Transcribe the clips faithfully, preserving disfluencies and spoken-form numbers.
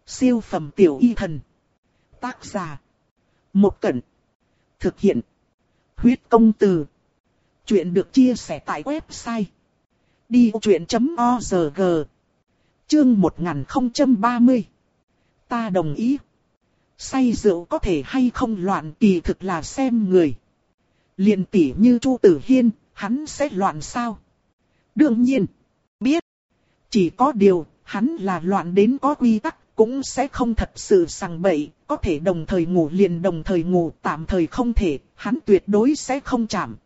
Siêu phẩm tiểu y thần. Tác giả. Một Cẩn. Thực hiện. Huyết công từ. Chuyện được chia sẻ tại website đi vô chuyện chấm org. Chương một nghìn không trăm ba mươi. Ta đồng ý. Say rượu có thể hay không loạn kỳ thực là xem người. Liền tỉ như Chu Tử Hiên, hắn sẽ loạn sao? Đương nhiên, biết. Chỉ có điều, hắn là loạn đến có quy tắc, cũng sẽ không thật sự sằng bậy, có thể đồng thời ngủ liền đồng thời ngủ, tạm thời không thể, hắn tuyệt đối sẽ không chạm.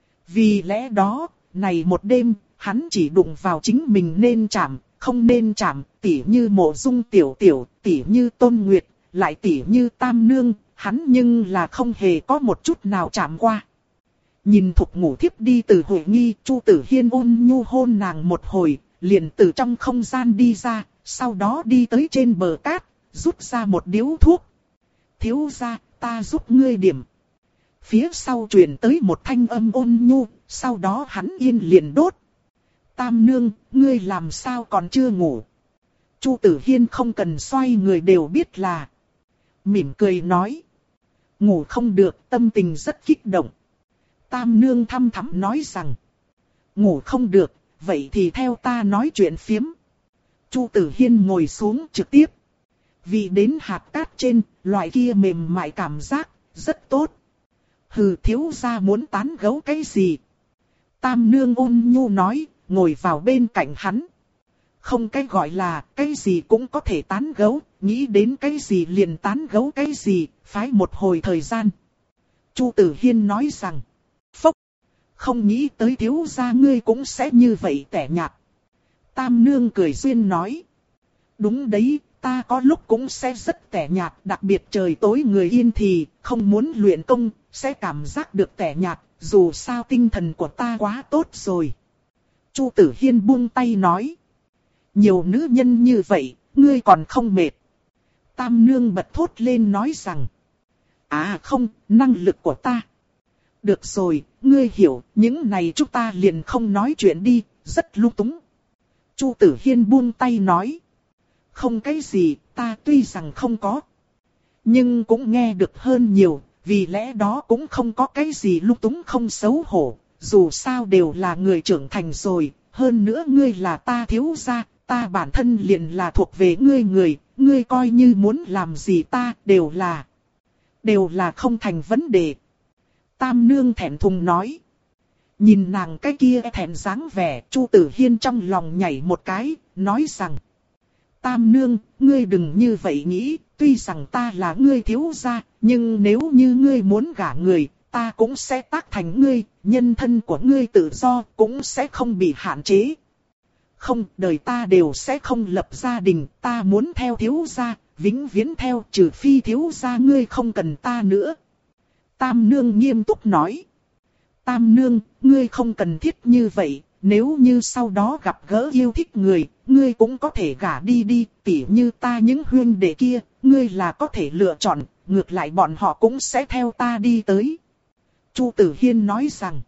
Vì lẽ đó, này một đêm, hắn chỉ đụng vào chính mình nên chạm, không nên chạm, tỉ như Mộ Dung Tiểu Tiểu, tỉ như Tôn Nguyệt, lại tỉ như Tam Nương, hắn nhưng là không hề có một chút nào chạm qua. Nhìn Thục ngủ thiếp đi từ Huệ Nghi, Chu Tử Hiên ôn nhu hôn nàng một hồi, liền từ trong không gian đi ra, sau đó đi tới trên bờ cát, rút ra một điếu thuốc. Thiếu gia, ta giúp ngươi điểm. Phía sau truyền tới một thanh âm ôn nhu, sau đó hắn yên liền đốt. Tam Nương, ngươi làm sao còn chưa ngủ? Chu Tử Hiên không cần xoay người đều biết là. Mỉm cười nói. Ngủ không được, tâm tình rất kích động. Tam Nương thăm thắm nói rằng. Ngủ không được, vậy thì theo ta nói chuyện phiếm. Chu Tử Hiên ngồi xuống trực tiếp. Vì đến hạt cát trên, loại kia mềm mại cảm giác, rất tốt. Hừ, thiếu gia muốn tán gẫu cái gì? Tam Nương ôn nhu nói, ngồi vào bên cạnh hắn. Không cái gọi là, cái gì cũng có thể tán gẫu, nghĩ đến cái gì liền tán gẫu cái gì, phái một hồi thời gian. Chu Tử Hiên nói rằng, phốc, không nghĩ tới thiếu gia ngươi cũng sẽ như vậy tẻ nhạt. Tam Nương cười duyên nói, đúng đấy, ta có lúc cũng sẽ rất tẻ nhạt, đặc biệt trời tối người yên thì không muốn luyện công, sẽ cảm giác được tẻ nhạt, dù sao tinh thần của ta quá tốt rồi. Chu Tử Hiên buông tay nói, nhiều nữ nhân như vậy, ngươi còn không mệt. Tam Nương bật thốt lên nói rằng, à không, năng lực của ta. Được rồi, ngươi hiểu, những này chúng ta liền không nói chuyện đi, rất lung túng. Chu Tử Hiên buông tay nói, không cái gì, ta tuy rằng không có, nhưng cũng nghe được hơn nhiều, vì lẽ đó cũng không có cái gì lung túng không xấu hổ, dù sao đều là người trưởng thành rồi, hơn nữa ngươi là ta thiếu gia, ta bản thân liền là thuộc về ngươi người, ngươi coi như muốn làm gì ta, đều là, đều là không thành vấn đề. Tam Nương thẹn thùng nói. Nhìn nàng cái kia thẹn dáng vẻ, Chu Tử Hiên trong lòng nhảy một cái, nói rằng, Tam Nương, ngươi đừng như vậy nghĩ, tuy rằng ta là ngươi thiếu gia, nhưng nếu như ngươi muốn gả người, ta cũng sẽ tác thành ngươi, nhân thân của ngươi tự do, cũng sẽ không bị hạn chế. Không, đời ta đều sẽ không lập gia đình, ta muốn theo thiếu gia, vĩnh viễn theo, trừ phi thiếu gia ngươi không cần ta nữa. Tam Nương nghiêm túc nói. Tam Nương, ngươi không cần thiết như vậy, nếu như sau đó gặp gỡ yêu thích người, ngươi cũng có thể gả đi đi, tỉ như ta những huynh đệ kia, ngươi là có thể lựa chọn, ngược lại bọn họ cũng sẽ theo ta đi tới. Chu Tử Hiên nói rằng.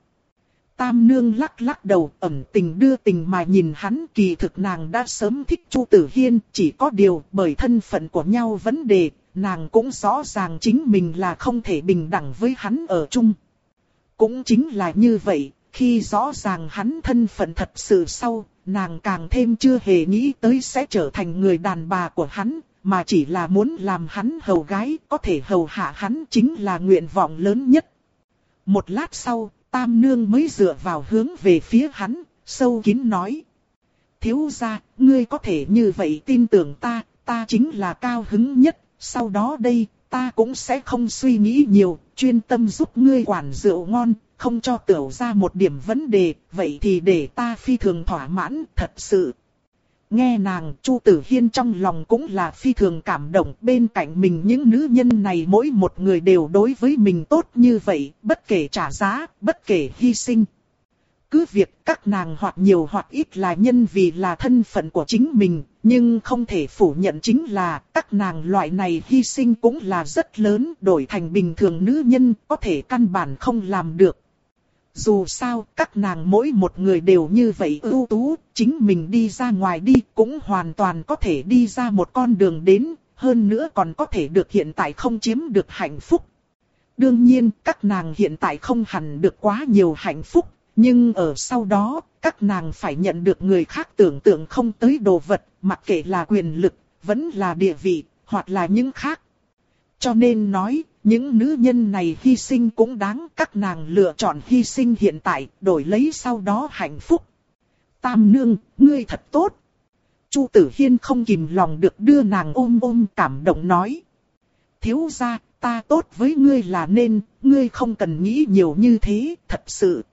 Tam Nương lắc lắc đầu, ẩn tình đưa tình mà nhìn hắn, kỳ thực nàng đã sớm thích Chu Tử Hiên, chỉ có điều bởi thân phận của nhau vấn đề, nàng cũng rõ ràng chính mình là không thể bình đẳng với hắn ở chung. Cũng chính là như vậy, khi rõ ràng hắn thân phận thật sự sau, nàng càng thêm chưa hề nghĩ tới sẽ trở thành người đàn bà của hắn, mà chỉ là muốn làm hắn hầu gái, có thể hầu hạ hắn chính là nguyện vọng lớn nhất. Một lát sau, Tam Nương mới dựa vào hướng về phía hắn, sâu kín nói. Thiếu gia, ngươi có thể như vậy tin tưởng ta, ta chính là cao hứng nhất, sau đó đây, ta cũng sẽ không suy nghĩ nhiều, chuyên tâm giúp ngươi quản rượu ngon, không cho tiểu ra một điểm vấn đề, vậy thì để ta phi thường thỏa mãn, thật sự. Nghe nàng, Chu Tử Hiên trong lòng cũng là phi thường cảm động, bên cạnh mình những nữ nhân này mỗi một người đều đối với mình tốt như vậy, bất kể trả giá, bất kể hy sinh. Cứ việc các nàng hoặc nhiều hoặc ít là nhân vì là thân phận của chính mình, nhưng không thể phủ nhận chính là các nàng loại này hy sinh cũng là rất lớn, đổi thành bình thường nữ nhân có thể căn bản không làm được. Dù sao, các nàng mỗi một người đều như vậy ưu tú, chính mình đi ra ngoài đi cũng hoàn toàn có thể đi ra một con đường đến, hơn nữa còn có thể được hiện tại không chiếm được hạnh phúc. Đương nhiên, các nàng hiện tại không hẳn được quá nhiều hạnh phúc, nhưng ở sau đó, các nàng phải nhận được người khác tưởng tượng không tới đồ vật, mặc kệ là quyền lực, vẫn là địa vị, hoặc là những khác. Cho nên nói, những nữ nhân này hy sinh cũng đáng, các nàng lựa chọn hy sinh hiện tại, đổi lấy sau đó hạnh phúc. Tam nương, ngươi thật tốt. Chu Tử Hiên không kìm lòng được đưa nàng ôm ôm cảm động nói. Thiếu gia, ta tốt với ngươi là nên, ngươi không cần nghĩ nhiều như thế, thật sự.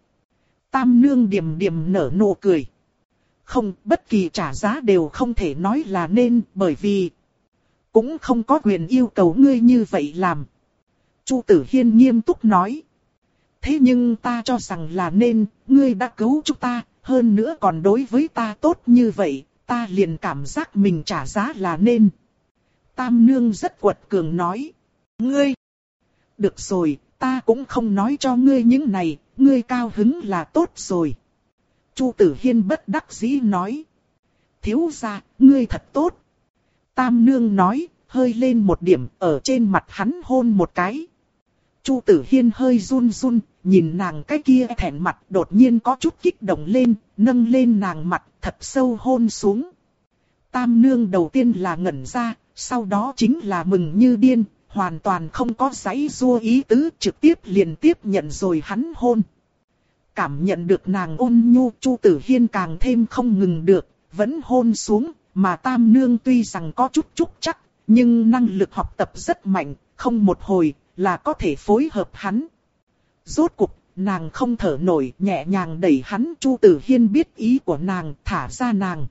Tam nương điềm điềm nở nụ cười. Không, bất kỳ trả giá đều không thể nói là nên, bởi vì cũng không có quyền yêu cầu ngươi như vậy làm. Chu Tử Hiên nghiêm túc nói. Thế nhưng ta cho rằng là nên, ngươi đã cứu chúng ta, hơn nữa còn đối với ta tốt như vậy, ta liền cảm giác mình trả giá là nên. Tam nương rất quật cường nói. Ngươi! Được rồi, ta cũng không nói cho ngươi những này, ngươi cao hứng là tốt rồi. Chu Tử Hiên bất đắc dĩ nói. Thiếu gia, ngươi thật tốt. Tam nương nói, hơi lên một điểm, ở trên mặt hắn hôn một cái. Chu Tử Hiên hơi run run, nhìn nàng cái kia thẹn mặt đột nhiên có chút kích động lên, nâng lên nàng mặt thật sâu hôn xuống. Tam nương đầu tiên là ngẩn ra, sau đó chính là mừng như điên, hoàn toàn không có giãy giụa ý tứ, trực tiếp liền tiếp nhận rồi hắn hôn. Cảm nhận được nàng ôn nhu, Chu Tử Hiên càng thêm không ngừng được, vẫn hôn xuống, mà Tam nương tuy rằng có chút chút chắc, nhưng năng lực học tập rất mạnh, không một hồi là có thể phối hợp hắn. Rốt cục, nàng không thở nổi, nhẹ nhàng đẩy hắn. Chu Tử Hiên biết ý của nàng, thả ra nàng.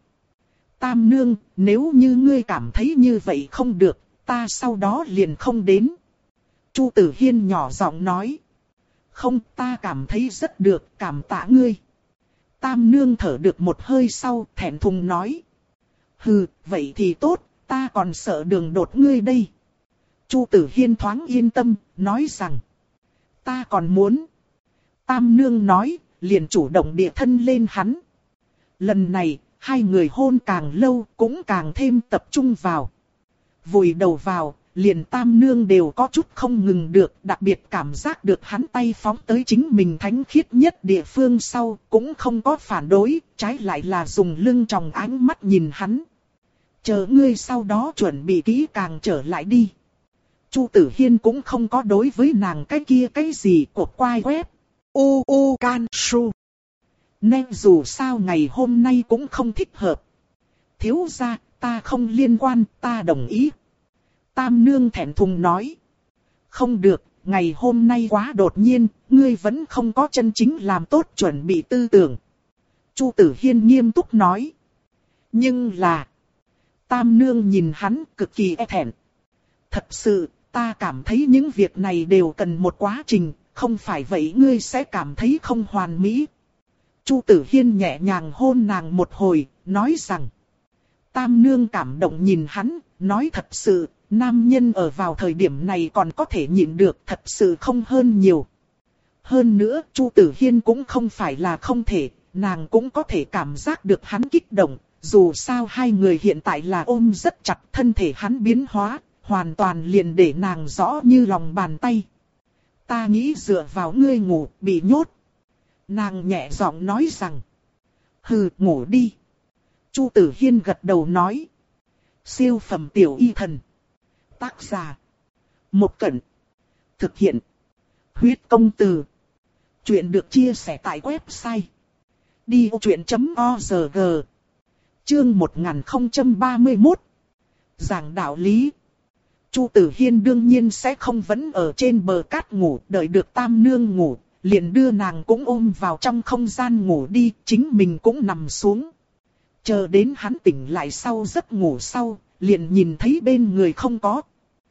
Tam nương, nếu như ngươi cảm thấy như vậy không được, ta sau đó liền không đến. Chu Tử Hiên nhỏ giọng nói. Không, ta cảm thấy rất được, cảm tạ ngươi. Tam nương thở được một hơi sau, thẹn thùng nói. Hừ, vậy thì tốt, ta còn sợ đường đột ngươi đây. Chu Tử Hiên thoáng yên tâm, nói rằng. Ta còn muốn. Tam nương nói, liền chủ động địa thân lên hắn. Lần này, hai người hôn càng lâu, cũng càng thêm tập trung vào. Vùi đầu vào, liền Tam nương đều có chút không ngừng được, đặc biệt cảm giác được hắn tay phóng tới chính mình thánh khiết nhất địa phương sau, cũng không có phản đối, trái lại là dùng lưng tròng ánh mắt nhìn hắn. Chờ ngươi sau đó chuẩn bị kỹ càng trở lại đi. Chu Tử Hiên cũng không có đối với nàng cái kia cái gì cột quai quét. U u can su. Nên dù sao ngày hôm nay cũng không thích hợp. Thiếu gia, ta không liên quan, ta đồng ý. Tam nương thẹn thùng nói. Không được, ngày hôm nay quá đột nhiên, ngươi vẫn không có chân chính làm tốt chuẩn bị tư tưởng. Chu Tử Hiên nghiêm túc nói. Nhưng là... Tam nương nhìn hắn cực kỳ e thẹn. Thật sự, ta cảm thấy những việc này đều cần một quá trình, không phải vậy ngươi sẽ cảm thấy không hoàn mỹ. Chu Tử Hiên nhẹ nhàng hôn nàng một hồi, nói rằng. Tam nương cảm động nhìn hắn, nói thật sự, nam nhân ở vào thời điểm này còn có thể nhịn được, thật sự không hơn nhiều. Hơn nữa, Chu Tử Hiên cũng không phải là không thể, nàng cũng có thể cảm giác được hắn kích động. Dù sao hai người hiện tại là ôm rất chặt, thân thể hắn biến hóa, hoàn toàn liền để nàng rõ như lòng bàn tay. Ta nghĩ dựa vào ngươi ngủ, bị nhốt. Nàng nhẹ giọng nói rằng. Hừ, ngủ đi. Chu Tử Hiên gật đầu nói. Siêu phẩm tiểu y thần. Tác giả. Một Cẩn. Thực hiện. Huyết công từ. Chuyện được chia sẻ tại website. đi ô chuyện chấm org. Chương một nghìn không trăm ba mươi mốt. Giảng đạo lý. Chu Tử Hiên đương nhiên sẽ không vẫn ở trên bờ cát ngủ, đợi được Tam nương ngủ, liền đưa nàng cũng ôm vào trong không gian ngủ đi, chính mình cũng nằm xuống. Chờ đến hắn tỉnh lại sau giấc ngủ sau, liền nhìn thấy bên người không có.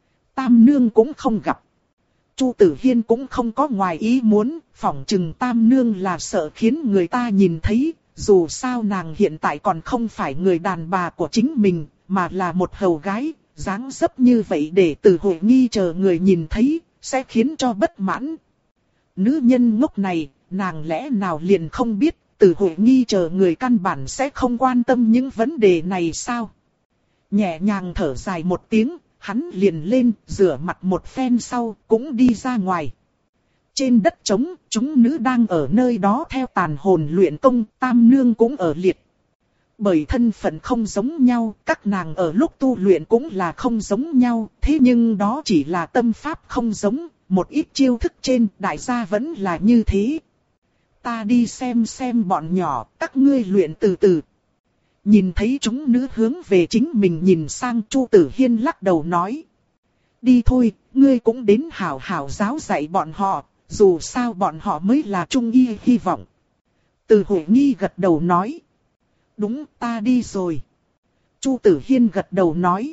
Tam nương cũng không gặp. Chu Tử Hiên cũng không có ngoài ý muốn, phỏng chừng Tam nương là sợ khiến người ta nhìn thấy. Dù sao nàng hiện tại còn không phải người đàn bà của chính mình, mà là một hầu gái, dáng dấp như vậy để Từ Hội Nghi chờ người nhìn thấy, sẽ khiến cho bất mãn. Nữ nhân ngốc này, nàng lẽ nào liền không biết, Từ Hội Nghi chờ người căn bản sẽ không quan tâm những vấn đề này sao? Nhẹ nhàng thở dài một tiếng, hắn liền lên, rửa mặt một phen sau, cũng đi ra ngoài. Trên đất trống, chúng nữ đang ở nơi đó theo tàn hồn luyện công, tam nương cũng ở liệt. Bởi thân phận không giống nhau, các nàng ở lúc tu luyện cũng là không giống nhau, thế nhưng đó chỉ là tâm pháp không giống, một ít chiêu thức trên đại gia vẫn là như thế. Ta đi xem xem bọn nhỏ, các ngươi luyện từ từ. Nhìn thấy chúng nữ hướng về chính mình nhìn sang, Chu Tử Hiên lắc đầu nói. Đi thôi, ngươi cũng đến hảo hảo giáo dạy bọn họ, dù sao bọn họ mới là trung y hy vọng. Từ Huệ Nghi gật đầu nói. Đúng, ta đi rồi. Chu Tử Hiên gật đầu nói.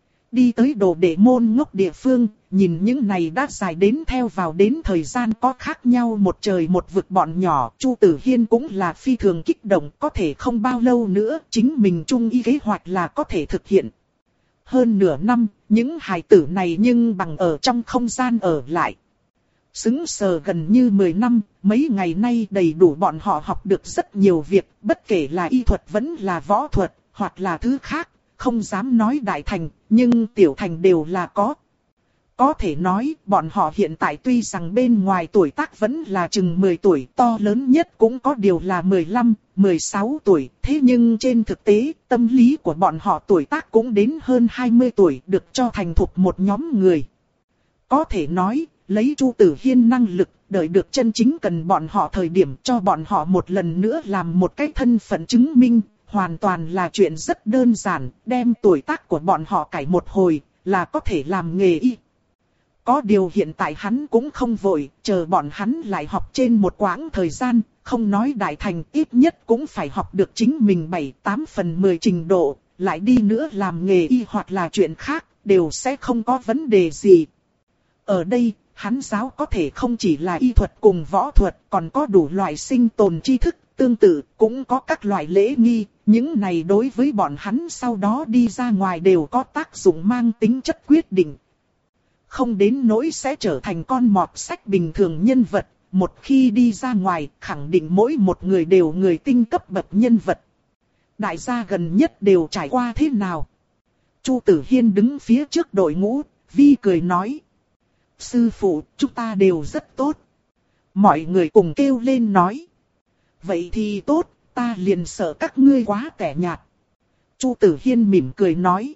Đi tới đồ đệ môn ngốc địa phương, nhìn những này đã dài đến theo vào đến thời gian có khác nhau một trời một vực bọn nhỏ. Chu Tử Hiên cũng là phi thường kích động, có thể không bao lâu nữa, chính mình trung y kế hoạch là có thể thực hiện. Hơn nửa năm, những hài tử này nhưng bằng ở trong không gian ở lại. Xứng sờ gần như mười năm, mấy ngày nay đầy đủ bọn họ học được rất nhiều việc, bất kể là y thuật vẫn là võ thuật, hoặc là thứ khác, không dám nói đại thành, nhưng tiểu thành đều là có. Có thể nói, bọn họ hiện tại tuy rằng bên ngoài tuổi tác vẫn là chừng mười tuổi, to lớn nhất cũng có điều là mười lăm, mười sáu tuổi, thế nhưng trên thực tế, tâm lý của bọn họ tuổi tác cũng đến hơn hai mươi tuổi, được cho thành thục một nhóm người. Có thể nói, lấy Chu Tử Hiên năng lực, đợi được chân chính cần bọn họ thời điểm cho bọn họ một lần nữa làm một cái thân phận chứng minh, hoàn toàn là chuyện rất đơn giản, đem tuổi tác của bọn họ cải một hồi, là có thể làm nghề y. Có điều hiện tại hắn cũng không vội, chờ bọn hắn lại học trên một quãng thời gian, không nói đại thành ít nhất cũng phải học được chính mình bảy tám phần mười trình độ, lại đi nữa làm nghề y hoặc là chuyện khác, đều sẽ không có vấn đề gì. Ở đây, hắn giáo có thể không chỉ là y thuật cùng võ thuật, còn có đủ loại sinh tồn tri thức, tương tự cũng có các loại lễ nghi, những này đối với bọn hắn sau đó đi ra ngoài đều có tác dụng mang tính chất quyết định. Không đến nỗi sẽ trở thành con mọt sách bình thường nhân vật, một khi đi ra ngoài, khẳng định mỗi một người đều người tinh cấp bậc nhân vật. Đại gia gần nhất đều trải qua thế nào? Chu Tử Hiên đứng phía trước đội ngũ, vi cười nói. Sư phụ, chúng ta đều rất tốt. Mọi người cùng kêu lên nói. Vậy thì tốt, ta liền sợ các ngươi quá tẻ nhạt. Chu Tử Hiên mỉm cười nói.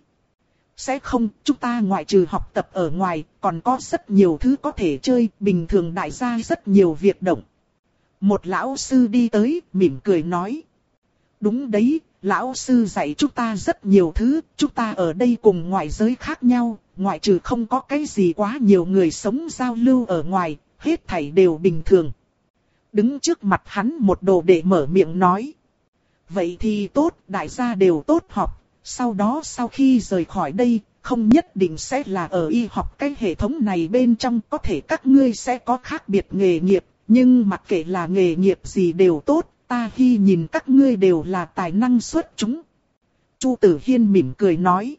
Sẽ không, chúng ta ngoại trừ học tập ở ngoài, còn có rất nhiều thứ có thể chơi, bình thường đại gia rất nhiều việc động. Một lão sư đi tới, mỉm cười nói. Đúng đấy, lão sư dạy chúng ta rất nhiều thứ, chúng ta ở đây cùng ngoại giới khác nhau, ngoại trừ không có cái gì quá nhiều người sống giao lưu ở ngoài, hết thảy đều bình thường. Đứng trước mặt hắn một đồ đệ mở miệng nói. Vậy thì tốt, đại gia đều tốt học, sau đó sau khi rời khỏi đây, không nhất định sẽ là ở y học cái hệ thống này bên trong, có thể các ngươi sẽ có khác biệt nghề nghiệp, nhưng mặc kệ là nghề nghiệp gì đều tốt, ta khi nhìn các ngươi đều là tài năng xuất chúng. Chu Tử Hiên mỉm cười nói.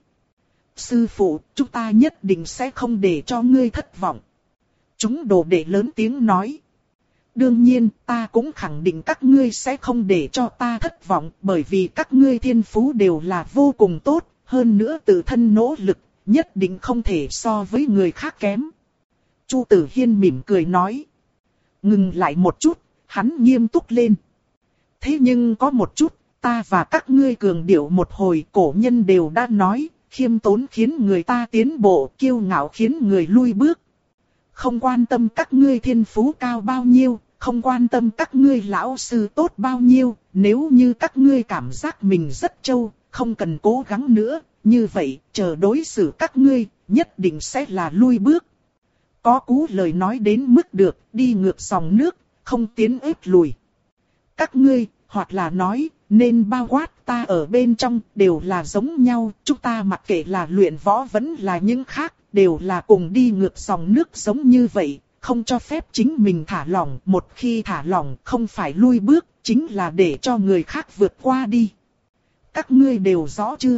Sư phụ, chúng ta nhất định sẽ không để cho ngươi thất vọng. Chúng đồ đệ lớn tiếng nói. Đương nhiên, ta cũng khẳng định các ngươi sẽ không để cho ta thất vọng, bởi vì các ngươi thiên phú đều là vô cùng tốt, hơn nữa tự thân nỗ lực, nhất định không thể so với người khác kém. Chu Tử Hiên mỉm cười nói. Ngừng lại một chút, hắn nghiêm túc lên. Thế nhưng có một chút, ta và các ngươi cường điệu một hồi, cổ nhân đều đã nói, khiêm tốn khiến người ta tiến bộ, kiêu ngạo khiến người lui bước. Không quan tâm các ngươi thiên phú cao bao nhiêu, không quan tâm các ngươi lão sư tốt bao nhiêu, nếu như các ngươi cảm giác mình rất trâu, không cần cố gắng nữa, như vậy, chờ đối xử các ngươi, nhất định sẽ là lui bước. Có cú lời nói đến mức được, đi ngược dòng nước, không tiến ép lùi. Các ngươi, hoặc là nói, nên bao quát ta ở bên trong, đều là giống nhau, chúng ta mặc kệ là luyện võ vẫn là những khác, đều là cùng đi ngược dòng nước giống như vậy, không cho phép chính mình thả lỏng, một khi thả lỏng không phải lui bước, chính là để cho người khác vượt qua đi. Các ngươi đều rõ chưa?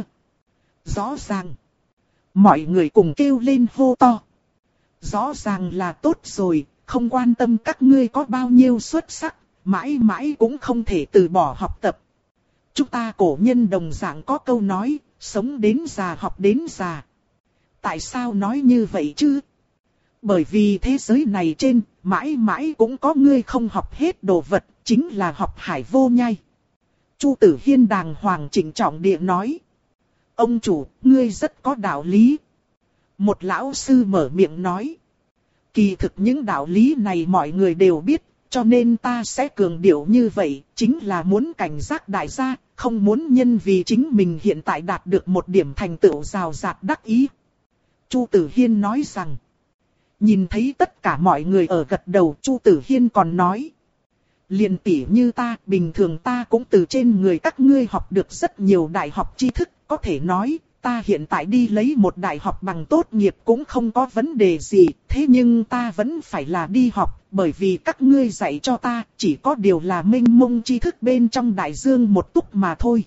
Rõ ràng. Mọi người cùng kêu lên hô to. Rõ ràng là tốt rồi, không quan tâm các ngươi có bao nhiêu xuất sắc, mãi mãi cũng không thể từ bỏ học tập. Chúng ta cổ nhân đồng dạng có câu nói, sống đến già học đến già. tại sao nói như vậy chứ? Bởi vì thế giới này trên, mãi mãi cũng có ngươi không học hết đồ vật, chính là học hải vô nhai. Chu Tử Hiên đàng hoàng chỉnh trọng địa nói. Ông chủ, ngươi rất có đạo lý. Một lão sư mở miệng nói. Kỳ thực những đạo lý này mọi người đều biết, cho nên ta sẽ cường điệu như vậy, chính là muốn cảnh giác đại gia, không muốn nhân vì chính mình hiện tại đạt được một điểm thành tựu rào rạt đắc ý. Chu Tử Hiên nói rằng. Nhìn thấy tất cả mọi người ở gật đầu, Chu Tử Hiên còn nói. Liền tỉ như ta, bình thường ta cũng từ trên người các ngươi học được rất nhiều đại học tri thức, có thể nói, ta hiện tại đi lấy một đại học bằng tốt nghiệp cũng không có vấn đề gì, thế nhưng ta vẫn phải là đi học, bởi vì các ngươi dạy cho ta, chỉ có điều là mênh mông tri thức bên trong đại dương một túc mà thôi.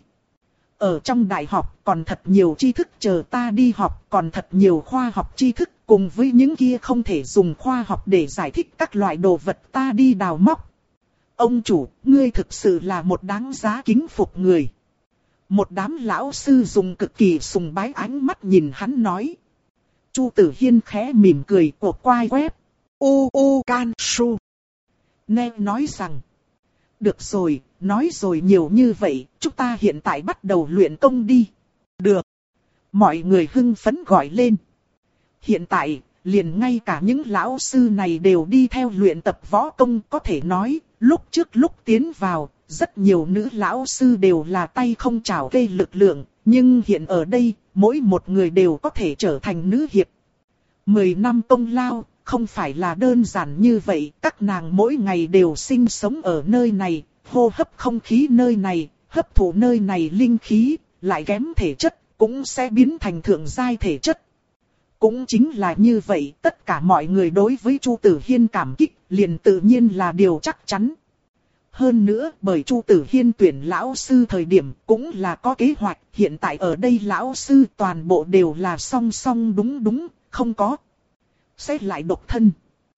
Ở trong đại học còn thật nhiều tri thức chờ ta đi học, còn thật nhiều khoa học tri thức, cùng với những kia không thể dùng khoa học để giải thích các loại đồ vật ta đi đào móc. Ông chủ, ngươi thực sự là một đáng giá kính phục người. Một đám lão sư dùng cực kỳ sùng bái ánh mắt nhìn hắn nói. Chu Tử Hiên khẽ mỉm cười của quai web. U U Can Su. Nghe nói rằng. Được rồi, nói rồi nhiều như vậy, chúng ta hiện tại bắt đầu luyện công đi. Được. Mọi người hưng phấn gọi lên. Hiện tại, liền ngay cả những lão sư này đều đi theo luyện tập võ công, có thể nói, lúc trước lúc tiến vào, rất nhiều nữ lão sư đều là tay không chảo cây lực lượng, nhưng hiện ở đây, mỗi một người đều có thể trở thành nữ hiệp. Mười năm công lao, không phải là đơn giản như vậy, các nàng mỗi ngày đều sinh sống ở nơi này, hô hấp không khí nơi này, hấp thụ nơi này linh khí, lại kém thể chất, cũng sẽ biến thành thượng giai thể chất. Cũng chính là như vậy, tất cả mọi người đối với Chu Tử Hiên cảm kích, liền tự nhiên là điều chắc chắn. Hơn nữa, bởi Chu Tử Hiên tuyển lão sư thời điểm cũng là có kế hoạch, hiện tại ở đây lão sư toàn bộ đều là song song đúng đúng, không có. Xét lại độc thân.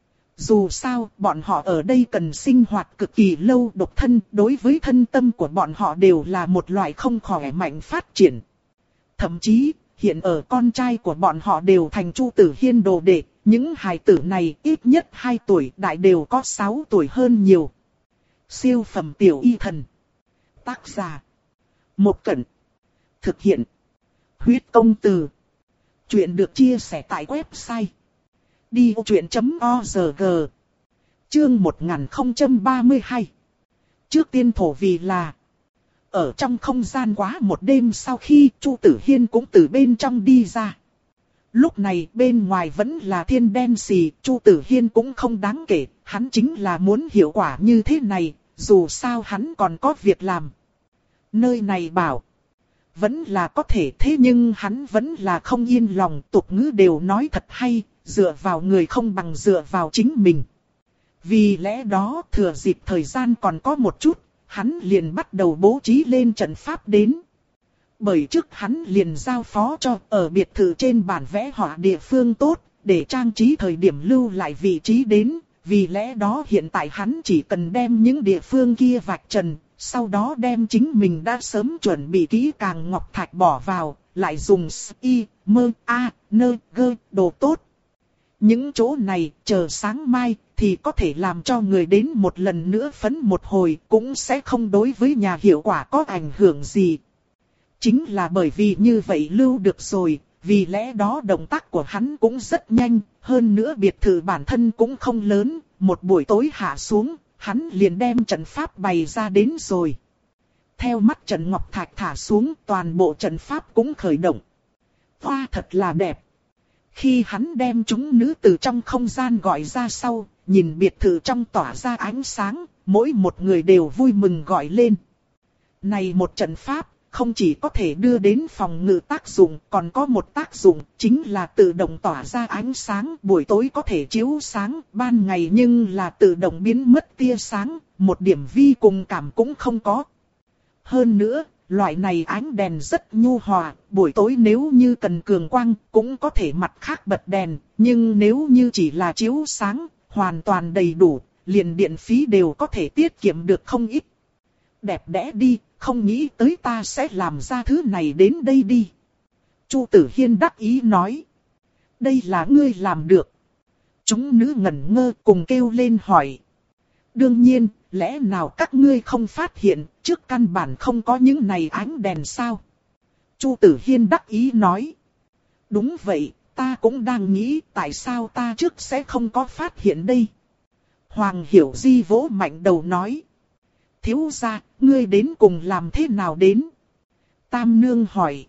Dù sao, bọn họ ở đây cần sinh hoạt cực kỳ lâu, độc thân, đối với thân tâm của bọn họ đều là một loại không khỏe mạnh phát triển. Thậm chí, hiện ở con trai của bọn họ đều thành Chu Tử Hiên đồ đệ, những hài tử này ít nhất hai tuổi, đại đều có sáu tuổi hơn nhiều. Siêu phẩm tiểu y thần. Tác giả. Một Cẩn. Thực hiện. Huyết công từ. Chuyện được chia sẻ tại website. đi ô chuyện chấm o rờ gờ. Chương một nghìn không trăm ba mươi hai. Trước tiên thổ vì là. Ở trong không gian quá một đêm sau khi Chu Tử Hiên cũng từ bên trong đi ra. Lúc này bên ngoài vẫn là thiên đen xì, Chu Tử Hiên cũng không đáng kể, hắn chính là muốn hiệu quả như thế này, dù sao hắn còn có việc làm. Nơi này bảo, vẫn là có thể thế nhưng hắn vẫn là không yên lòng, tục ngữ đều nói thật hay, dựa vào người không bằng dựa vào chính mình. Vì lẽ đó thừa dịp thời gian còn có một chút, hắn liền bắt đầu bố trí lên trận pháp đến. Bởi trước hắn liền giao phó cho ở biệt thự trên bản vẽ họa địa phương tốt, để trang trí thời điểm lưu lại vị trí đến, vì lẽ đó hiện tại hắn chỉ cần đem những địa phương kia vạch trần, sau đó đem chính mình đã sớm chuẩn bị kỹ càng ngọc thạch bỏ vào, lại dùng s, i, mơ, a, nơ, gơ, đồ tốt. Những chỗ này, chờ sáng mai, thì có thể làm cho người đến một lần nữa phấn một hồi, cũng sẽ không đối với nhà hiệu quả có ảnh hưởng gì. Chính là bởi vì như vậy lưu được rồi, vì lẽ đó động tác của hắn cũng rất nhanh, hơn nữa biệt thự bản thân cũng không lớn, một buổi tối hạ xuống, hắn liền đem trận pháp bày ra đến rồi. Theo mắt trận ngọc thạch thả xuống, toàn bộ trận pháp cũng khởi động. Hoa thật là đẹp. Khi hắn đem chúng nữ từ trong không gian gọi ra sau, nhìn biệt thự trong tỏa ra ánh sáng, mỗi một người đều vui mừng gọi lên. Này một trận pháp, không chỉ có thể đưa đến phòng ngự tác dụng, còn có một tác dụng, chính là tự động tỏa ra ánh sáng, buổi tối có thể chiếu sáng, ban ngày nhưng là tự động biến mất tia sáng, một điểm vi cùng cảm cũng không có. Hơn nữa, loại này ánh đèn rất nhu hòa, buổi tối nếu như cần cường quang, cũng có thể mặt khác bật đèn, nhưng nếu như chỉ là chiếu sáng, hoàn toàn đầy đủ, liền điện phí đều có thể tiết kiệm được không ít. Đẹp đẽ đi, không nghĩ tới ta sẽ làm ra thứ này đến đây đi. Chu Tử Hiên đắc ý nói. Đây là ngươi làm được. Chúng nữ ngẩn ngơ cùng kêu lên hỏi. Đương nhiên, lẽ nào các ngươi không phát hiện, trước căn bản không có những này ánh đèn sao? Chu Tử Hiên đắc ý nói. Đúng vậy, ta cũng đang nghĩ tại sao ta trước sẽ không có phát hiện đây. Hoàng Hiểu Di vỗ mạnh đầu nói. Thiếu gia, ngươi đến cùng làm thế nào đến? Tam Nương hỏi.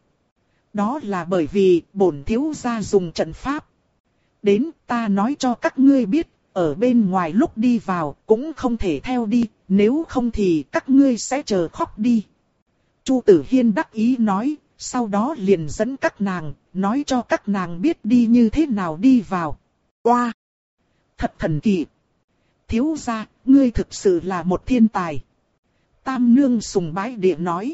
Đó là bởi vì bổn thiếu gia dùng trận pháp. Đến ta nói cho các ngươi biết, ở bên ngoài lúc đi vào cũng không thể theo đi, nếu không thì các ngươi sẽ chờ khóc đi. Chu Tử Hiên đắc ý nói, sau đó liền dẫn các nàng, nói cho các nàng biết đi như thế nào đi vào. Oa! Wow. Thật thần kỳ! Thiếu gia, ngươi thực sự là một thiên tài. Tam Nương sùng bái địa nói.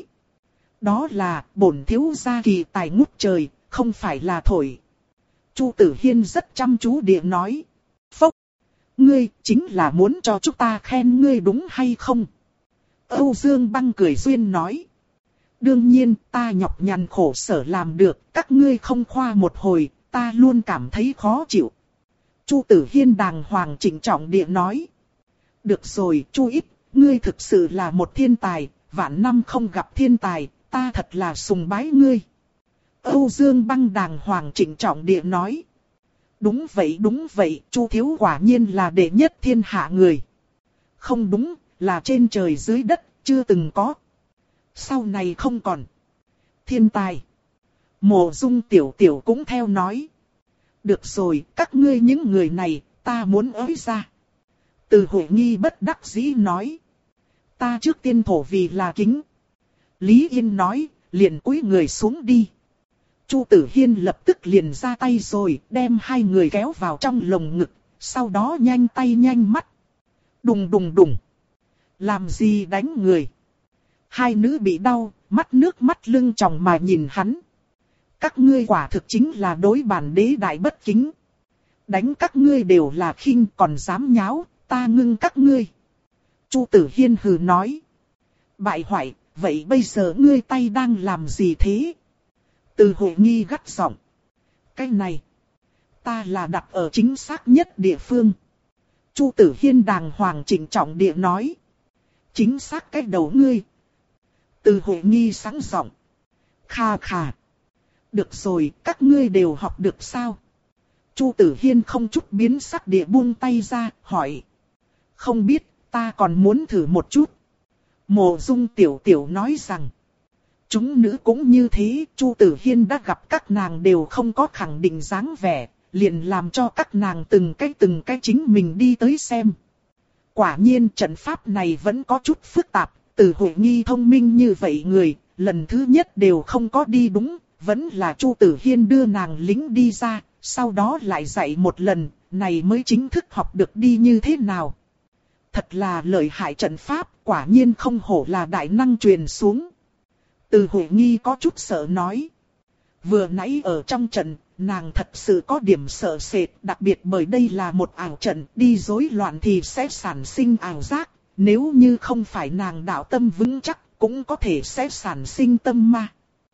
Đó là bổn thiếu gia kỳ tài ngút trời, không phải là thổi. Chu Tử Hiên rất chăm chú địa nói. Phốc! Ngươi chính là muốn cho chúng ta khen ngươi đúng hay không? Âu Dương Băng cười duyên nói. Đương nhiên ta nhọc nhằn khổ sở làm được, các ngươi không khoa một hồi, ta luôn cảm thấy khó chịu. Chu Tử Hiên đàng hoàng trịnh trọng địa nói. Được rồi Chu Ít, ngươi thực sự là một thiên tài, vạn năm không gặp thiên tài, ta thật là sùng bái ngươi. Âu Dương Băng đàng hoàng trịnh trọng địa nói. Đúng vậy đúng vậy, Chu thiếu quả nhiên là đệ nhất thiên hạ người. Không đúng, là trên trời dưới đất, chưa từng có. Sau này không còn. Thiên tài. Mộ Dung tiểu tiểu cũng theo nói. Được rồi, các ngươi những người này, ta muốn ới ra. Từ Hội Nghi bất đắc dĩ nói. Ta trước tiên thổ vì là kính. Lý Yên nói, liền cúi người xuống đi. Chu Tử Hiên lập tức liền ra tay rồi, đem hai người kéo vào trong lồng ngực, sau đó nhanh tay nhanh mắt. Đùng đùng đùng. Làm gì đánh người? Hai nữ bị đau, mắt nước mắt lưng tròng mà nhìn hắn. Các ngươi quả thực chính là đối bản đế đại bất kính. Đánh các ngươi đều là khinh còn dám nháo, ta ngưng các ngươi. Chu Tử Hiên hừ nói. Bại hoại, vậy bây giờ ngươi tay đang làm gì thế? Từ Hội Nghi gắt giọng. Cái này, ta là đặt ở chính xác nhất địa phương. Chu Tử Hiên đàng hoàng trịnh trọng địa nói. Chính xác cái đầu ngươi. Từ Hội Nghi sáng giọng. Kha kha. Được rồi, các ngươi đều học được sao? Chu Tử Hiên không chút biến sắc địa buông tay ra, hỏi. Không biết, ta còn muốn thử một chút. Mộ Dung tiểu tiểu nói rằng. Chúng nữ cũng như thế, Chu Tử Hiên đã gặp các nàng đều không có khẳng định dáng vẻ, liền làm cho các nàng từng cái từng cái chính mình đi tới xem. Quả nhiên trận pháp này vẫn có chút phức tạp, Từ Hội Nghi thông minh như vậy người, lần thứ nhất đều không có đi đúng, vẫn là Chu Tử Hiên đưa nàng lính đi ra, sau đó lại dạy một lần, này mới chính thức học được đi như thế nào. Thật là lợi hại trận pháp, quả nhiên không hổ là đại năng truyền xuống. Từ Hội Nghi có chút sợ nói. Vừa nãy ở trong trận, nàng thật sự có điểm sợ sệt, đặc biệt bởi đây là một ảo trận, đi rối loạn thì sẽ sản sinh ảo giác. Nếu như không phải nàng đạo tâm vững chắc, cũng có thể sẽ sản sinh tâm ma.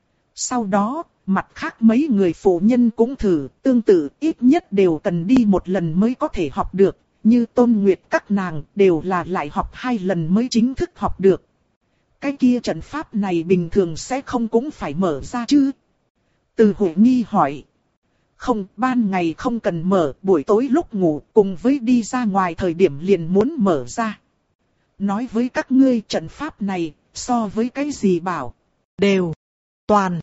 Sau đó, mặt khác mấy người phụ nhân cũng thử, tương tự ít nhất đều cần đi một lần mới có thể học được. Như Tôn Nguyệt các nàng đều là lại học hai lần mới chính thức học được. Cái kia trận pháp này bình thường sẽ không cũng phải mở ra chứ? Từ Hội Nghi hỏi. Không, ban ngày không cần mở, buổi tối lúc ngủ cùng với đi ra ngoài thời điểm liền muốn mở ra. Nói với các ngươi trận pháp này, so với cái gì bảo, đều, toàn.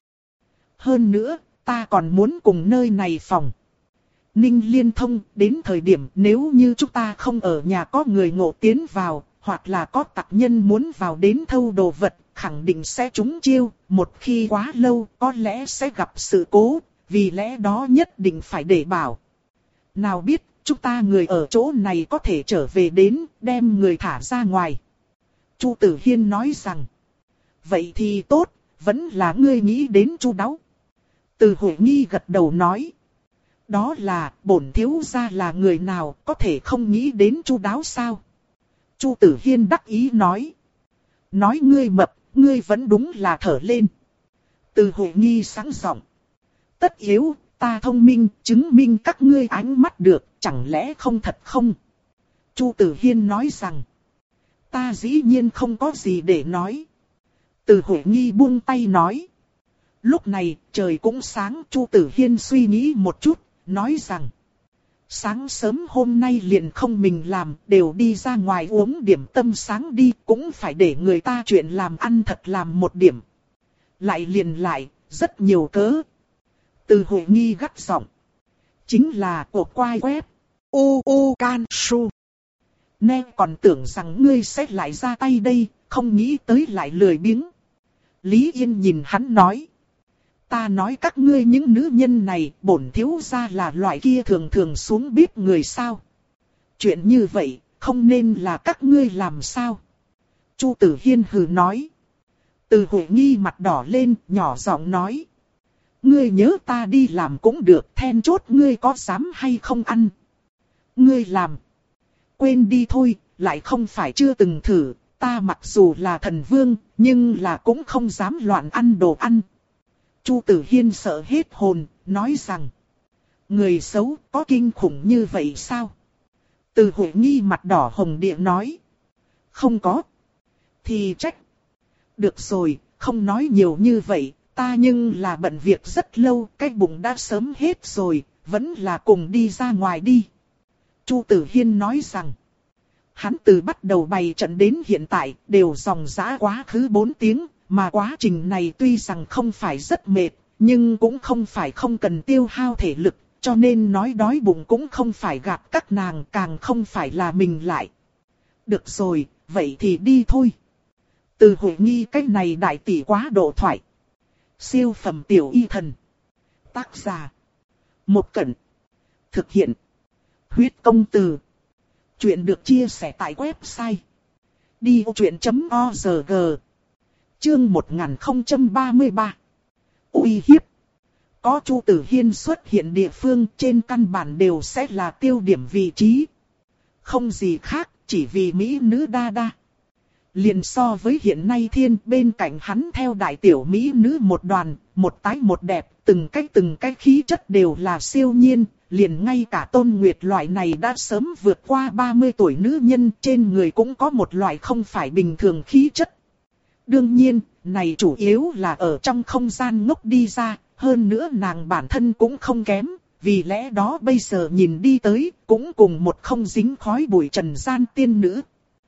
Hơn nữa, ta còn muốn cùng nơi này phòng. Ninh Liên thông, đến thời điểm nếu như chúng ta không ở nhà có người ngộ tiến vào, hoặc là có tặc nhân muốn vào đến thâu đồ vật, khẳng định sẽ trúng chiêu, một khi quá lâu có lẽ sẽ gặp sự cố, vì lẽ đó nhất định phải để bảo. Nào biết, chúng ta người ở chỗ này có thể trở về đến, đem người thả ra ngoài. Chu Tử Hiên nói rằng, vậy thì tốt, vẫn là ngươi nghĩ đến chu đáo. Từ Hội Nghi gật đầu nói, đó là bổn thiếu gia là người nào có thể không nghĩ đến chu đáo sao? Chu Tử Hiên đắc ý nói, nói ngươi mập, ngươi vẫn đúng là thở lên. Từ Hội Nghi sáng giọng, tất yếu, ta thông minh, chứng minh các ngươi ánh mắt được, chẳng lẽ không thật không? Chu Tử Hiên nói rằng, ta dĩ nhiên không có gì để nói. Từ Huệ Nghi buông tay nói. Lúc này, trời cũng sáng, Chu Tử Hiên suy nghĩ một chút, nói rằng, sáng sớm hôm nay liền không mình làm, đều đi ra ngoài uống điểm tâm sáng đi, cũng phải để người ta chuyện làm ăn thật làm một điểm. Lại liền lại, rất nhiều cớ. Từ Huệ Nghi gắt giọng, chính là cuộc quay web, u u can su. Nè còn tưởng rằng ngươi sẽ lại ra tay đây, không nghĩ tới lại lười biếng. Lý Yên nhìn hắn nói, ta nói các ngươi những nữ nhân này, bổn thiếu gia là loại kia thường thường xuống bếp người sao? Chuyện như vậy, không nên là các ngươi làm sao? Chu Tử Hiên hừ nói. Từ Huệ Nghi mặt đỏ lên, nhỏ giọng nói, ngươi nhớ ta đi làm cũng được, then chốt ngươi có dám hay không ăn? Ngươi làm. Quên đi thôi, lại không phải chưa từng thử, ta mặc dù là thần vương, nhưng là cũng không dám loạn ăn đồ ăn. Chu Tử Hiên sợ hết hồn, nói rằng, người xấu có kinh khủng như vậy sao? Từ Huệ Nghi mặt đỏ hồng địa nói, không có. Thì trách. Được rồi, không nói nhiều như vậy, ta nhưng là bận việc rất lâu, cái bụng đã sớm hết rồi, vẫn là cùng đi ra ngoài đi. Chu Tử Hiên nói rằng, hắn từ bắt đầu bày trận đến hiện tại, đều dòng dã quá khứ bốn tiếng, mà quá trình này tuy rằng không phải rất mệt, nhưng cũng không phải không cần tiêu hao thể lực, cho nên nói đói bụng cũng không phải gạt các nàng, càng không phải là mình lại. Được rồi, vậy thì đi thôi. Từ Huệ Nghi cách này đại tỷ quá độ thoại. Siêu phẩm tiểu y thần. Tác giả, Một Cẩn. Thực hiện, Huyết Công Từ. Chuyện được chia sẻ tại website đi ô chuyện chấm org. Chương một nghìn không trăm ba mươi ba. Uy hiếp. Có Chu Tử Hiên xuất hiện địa phương, trên căn bản đều sẽ là tiêu điểm vị trí. Không gì khác, chỉ vì mỹ nữ đa đa. Liền so với hiện nay thiên, bên cạnh hắn theo đại tiểu mỹ nữ một đoàn, một tái một đẹp, từng cái từng cái khí chất đều là siêu nhiên. Liền ngay cả Tôn Nguyệt loại này đã sớm vượt qua ba mươi tuổi nữ nhân, trên người cũng có một loại không phải bình thường khí chất. Đương nhiên, này chủ yếu là ở trong không gian ngốc đi ra, hơn nữa nàng bản thân cũng không kém, vì lẽ đó bây giờ nhìn đi tới, cũng cùng một không dính khói bụi trần gian tiên nữ.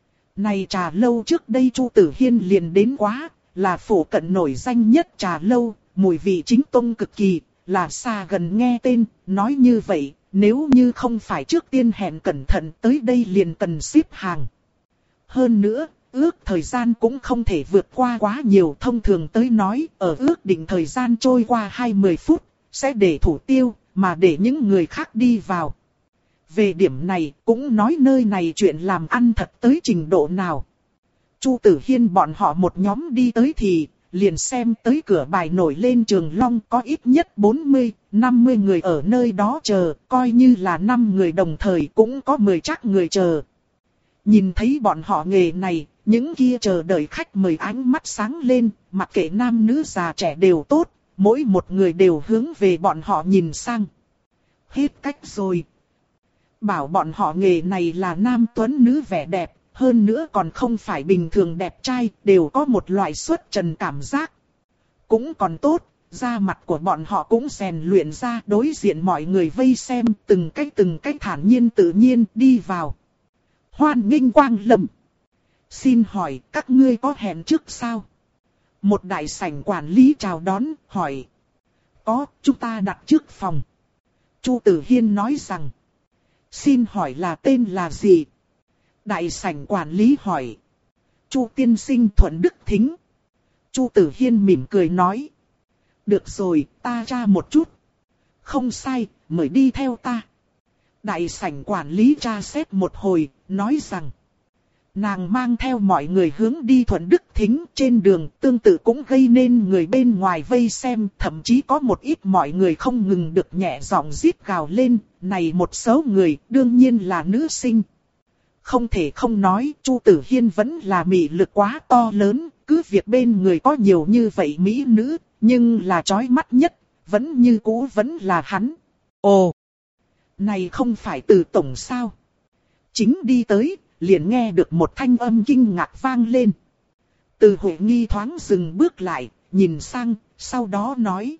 Này trà lâu trước đây Chu Tử Hiên liền đến quá, là phổ cận nổi danh nhất trà lâu, mùi vị chính tông cực kỳ, là xa gần nghe tên, nói như vậy, nếu như không phải trước tiên hẹn cẩn thận tới đây liền cần xếp hàng. Hơn nữa, ước thời gian cũng không thể vượt qua quá nhiều, thông thường tới nói, ở ước định thời gian trôi qua hai mươi phút, sẽ để thủ tiêu, mà để những người khác đi vào. Về điểm này, cũng nói nơi này chuyện làm ăn thật tới trình độ nào. Chu Tử Hiên bọn họ một nhóm đi tới thì, liền xem tới cửa bài nổi lên Trường Long có ít nhất bốn mươi, năm mươi người ở nơi đó chờ, coi như là năm người đồng thời cũng có mười chắc người chờ. Nhìn thấy bọn họ nghề này, những kia chờ đợi khách mời ánh mắt sáng lên, mặc kệ nam nữ già trẻ đều tốt, mỗi một người đều hướng về bọn họ nhìn sang. Hết cách rồi. Bảo bọn họ nghề này là nam tuấn nữ vẻ đẹp, hơn nữa còn không phải bình thường đẹp trai, đều có một loại xuất trần cảm giác. Cũng còn tốt, da mặt của bọn họ cũng rèn luyện ra, đối diện mọi người vây xem, từng cách từng cách thản nhiên tự nhiên đi vào. Hoan nghênh quang lâm. Xin hỏi các ngươi có hẹn trước sao? Một đại sảnh quản lý chào đón, hỏi. Có, chúng ta đặt trước phòng. Chu Tử Hiên nói rằng. Xin hỏi là tên là gì? Đại sảnh quản lý hỏi. Chu tiên sinh Thuận Đức Thính. Chu Tử Hiên mỉm cười nói. Được rồi, ta tra một chút. Không sai, mời đi theo ta. Đại sảnh quản lý tra xét một hồi, nói rằng. Nàng mang theo mọi người hướng đi Thuận Đức Thính, trên đường tương tự cũng gây nên người bên ngoài vây xem, thậm chí có một ít mọi người không ngừng được nhẹ giọng rít gào lên, này một số người đương nhiên là nữ sinh. Không thể không nói, Chu Tử Hiên vẫn là mị lực quá to lớn, cứ việc bên người có nhiều như vậy mỹ nữ, nhưng là chói mắt nhất, vẫn như cũ vẫn là hắn. Ồ! Này không phải Từ tổng sao? Chính đi tới, liền nghe được một thanh âm kinh ngạc vang lên. Từ Huệ Nghi thoáng dừng bước lại, nhìn sang, sau đó nói.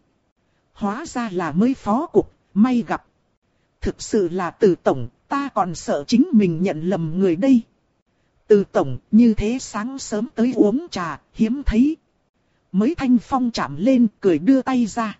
Hóa ra là mới phó cục, may gặp. Thực sự là Từ tổng, ta còn sợ chính mình nhận lầm người đây. Từ tổng, như thế sáng sớm tới uống trà, hiếm thấy. Mới Thanh Phong chạm lên, cười đưa tay ra.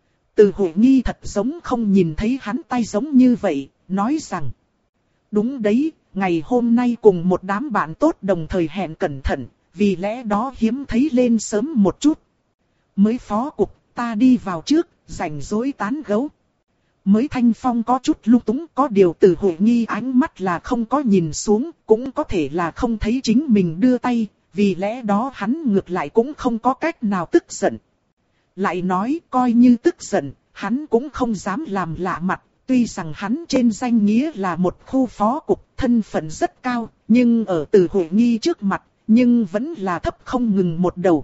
Từ Huệ Nghi thật giống không nhìn thấy hắn tay giống như vậy, nói rằng. Đúng đấy, ngày hôm nay cùng một đám bạn tốt đồng thời hẹn cẩn thận, vì lẽ đó hiếm thấy lên sớm một chút. Mới phó cục, ta đi vào trước, rảnh rỗi tán gẫu. Mới Thanh Phong có chút lung túng, có điều Từ Huệ Nghi ánh mắt là không có nhìn xuống, cũng có thể là không thấy chính mình đưa tay, vì lẽ đó hắn ngược lại cũng không có cách nào tức giận. Lại nói, coi như tức giận, hắn cũng không dám làm lạ mặt, tuy rằng hắn trên danh nghĩa là một khu phó cục, thân phận rất cao, nhưng ở Từ Huệ Nghi trước mặt, nhưng vẫn là thấp không ngừng một đầu.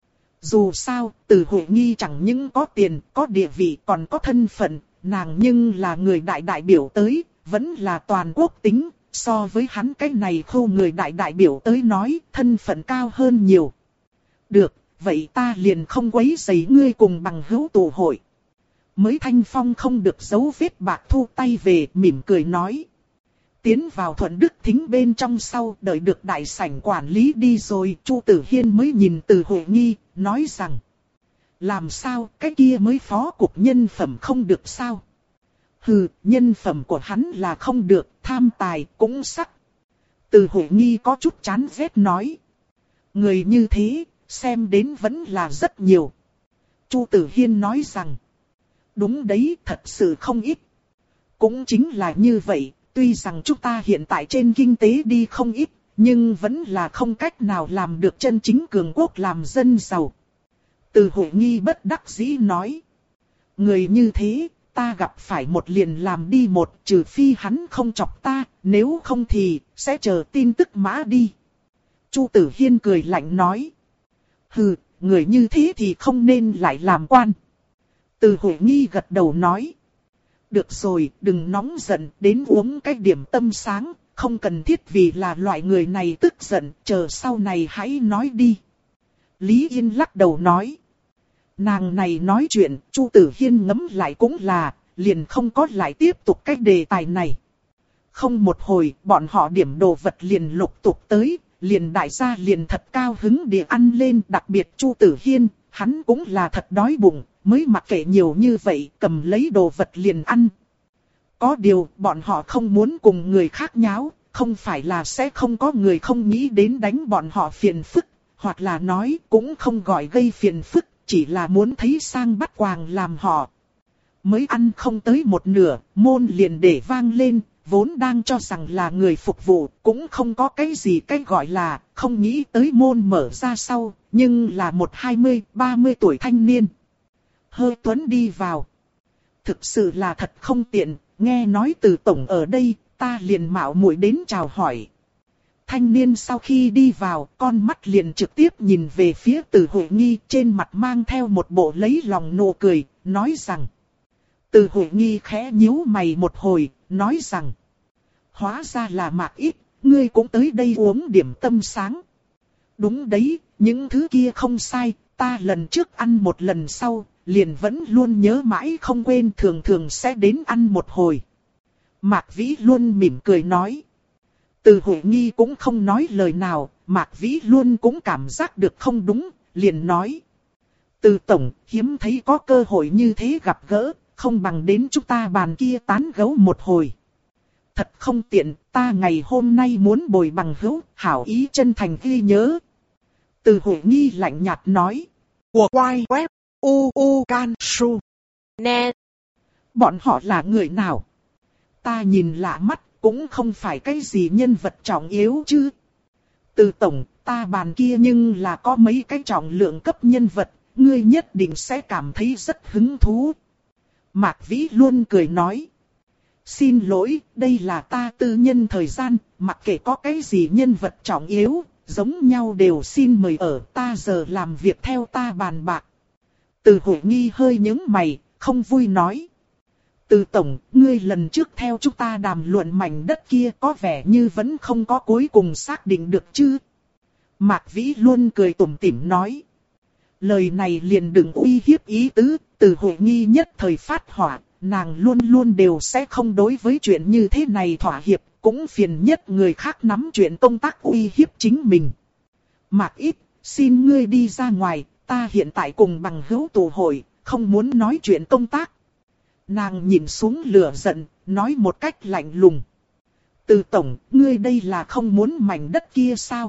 Dù sao, Từ Huệ Nghi chẳng những có tiền, có địa vị, còn có thân phận, nàng nhưng là người đại đại biểu tới, vẫn là toàn quốc tính, so với hắn cái này khu người đại đại biểu tới nói, thân phận cao hơn nhiều. Được, vậy ta liền không quấy rầy ngươi cùng bằng hữu tụ hội. Mới Thanh Phong không được giấu vết bạc thu tay về, mỉm cười nói. Tiến vào Thuận Đức Thính bên trong sau, đợi được đại sảnh quản lý đi rồi, Chu Tử Hiên mới nhìn Từ Huệ Nghi, nói rằng. Làm sao, cái kia mới phó cục nhân phẩm không được sao? Hừ, nhân phẩm của hắn là không được, tham tài cũng sắc. Từ Huệ Nghi có chút chán ghét nói. Người như thế, xem đến vẫn là rất nhiều. Chu Tử Hiên nói rằng. Đúng đấy, thật sự không ít. Cũng chính là như vậy, tuy rằng chúng ta hiện tại trên kinh tế đi không ít, nhưng vẫn là không cách nào làm được chân chính cường quốc làm dân giàu. Từ Huệ Nghi bất đắc dĩ nói. Người như thế, ta gặp phải một liền làm đi một, trừ phi hắn không chọc ta, nếu không thì, sẽ chờ tin tức mã đi. Chu Tử Hiên cười lạnh nói. Hừ, người như thế thì không nên lại làm quan. Từ Huệ Nghi gật đầu nói. Được rồi, đừng nóng giận, đến uống cái điểm tâm sáng, không cần thiết vì là loại người này tức giận, chờ sau này hãy nói đi. Lý Yên lắc đầu nói. Nàng này nói chuyện, Chu Tử Hiên ngẫm lại cũng là, liền không có lại tiếp tục cái đề tài này. Không một hồi, bọn họ điểm đồ vật liền lục tục tới, liền đại gia liền thật cao hứng địa ăn lên, đặc biệt Chu Tử Hiên, hắn cũng là thật đói bụng, mới mặc kệ nhiều như vậy, cầm lấy đồ vật liền ăn. Có điều, bọn họ không muốn cùng người khác nháo, không phải là sẽ không có người không nghĩ đến đánh bọn họ phiền phức, hoặc là nói cũng không gọi gây phiền phức, chỉ là muốn thấy sang bắt quàng làm họ. Mới ăn không tới một nửa, môn liền để vang lên, vốn đang cho rằng là người phục vụ, cũng không có cái gì cái gọi là, không nghĩ tới môn mở ra sau, nhưng là một hai mươi, ba mươi tuổi thanh niên. Hơi Tuấn đi vào. Thực sự là thật không tiện, nghe nói Từ tổng ở đây, ta liền mạo muội đến chào hỏi. Thanh niên sau khi đi vào, con mắt liền trực tiếp nhìn về phía Từ Huệ Nghi, trên mặt mang theo một bộ lấy lòng nụ cười, nói rằng. Từ Huệ Nghi khẽ nhíu mày một hồi, nói rằng. Hóa ra là Mạc Ít, ngươi cũng tới đây uống điểm tâm sáng. Đúng đấy, những thứ kia không sai, ta lần trước ăn một lần sau, liền vẫn luôn nhớ mãi không quên, thường thường sẽ đến ăn một hồi. Mạc Vĩ luôn mỉm cười nói. Từ Huệ Nghi cũng không nói lời nào, Mạc Vĩ luôn cũng cảm giác được không đúng, liền nói. Từ tổng, hiếm thấy có cơ hội như thế gặp gỡ, không bằng đến chúng ta bàn kia tán gẫu một hồi. Thật không tiện, ta ngày hôm nay muốn bồi bằng hữu, hảo ý chân thành ghi nhớ. Từ Huệ Nghi lạnh nhạt nói. Của quay web, u u can su, net. Bọn họ là người nào? Ta nhìn lạ mắt, cũng không phải cái gì nhân vật trọng yếu chứ. Từ tổng, ta bàn kia nhưng là có mấy cái trọng lượng cấp nhân vật, ngươi nhất định sẽ cảm thấy rất hứng thú. Mạc Vĩ luôn cười nói. Xin lỗi, đây là ta tư nhân thời gian, mặc kệ có cái gì nhân vật trọng yếu, giống nhau đều xin mời ở, ta giờ làm việc theo ta bàn bạc. Từ Huệ Nghi hơi nhướng mày, không vui nói. Từ tổng, ngươi lần trước theo chúng ta đàm luận mảnh đất kia có vẻ như vẫn không có cuối cùng xác định được chứ. Mạc Vĩ Luân cười tủm tỉm nói. Lời này liền đừng uy hiếp ý tứ, từ hội nghi nhất thời phát hỏa, nàng luôn luôn đều sẽ không đối với chuyện như thế này thỏa hiệp, cũng phiền nhất người khác nắm chuyện công tác uy hiếp chính mình. Mạc Ít, xin ngươi đi ra ngoài, ta hiện tại cùng bằng hữu tụ hội, không muốn nói chuyện công tác. Nàng nhìn xuống lửa giận, nói một cách lạnh lùng. Từ tổng, ngươi đây là không muốn mảnh đất kia sao?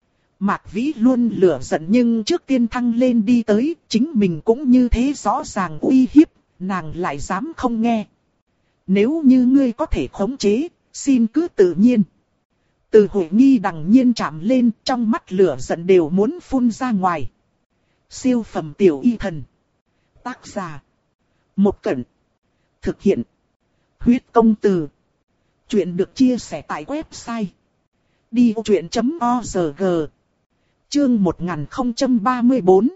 Mạc Vĩ luôn lửa giận nhưng trước tiên thăng lên đi tới, chính mình cũng như thế rõ ràng uy hiếp, nàng lại dám không nghe. Nếu như ngươi có thể khống chế, xin cứ tự nhiên. Từ hội nghi đằng nhiên chạm lên, trong mắt lửa giận đều muốn phun ra ngoài. Siêu phẩm tiểu y thần. Tác giả. Một Cẩn. Thực hiện. Huyết công từ. Chuyện được chia sẻ tại website. đi ô chuyện chấm org. Chương một nghìn không trăm ba mươi bốn.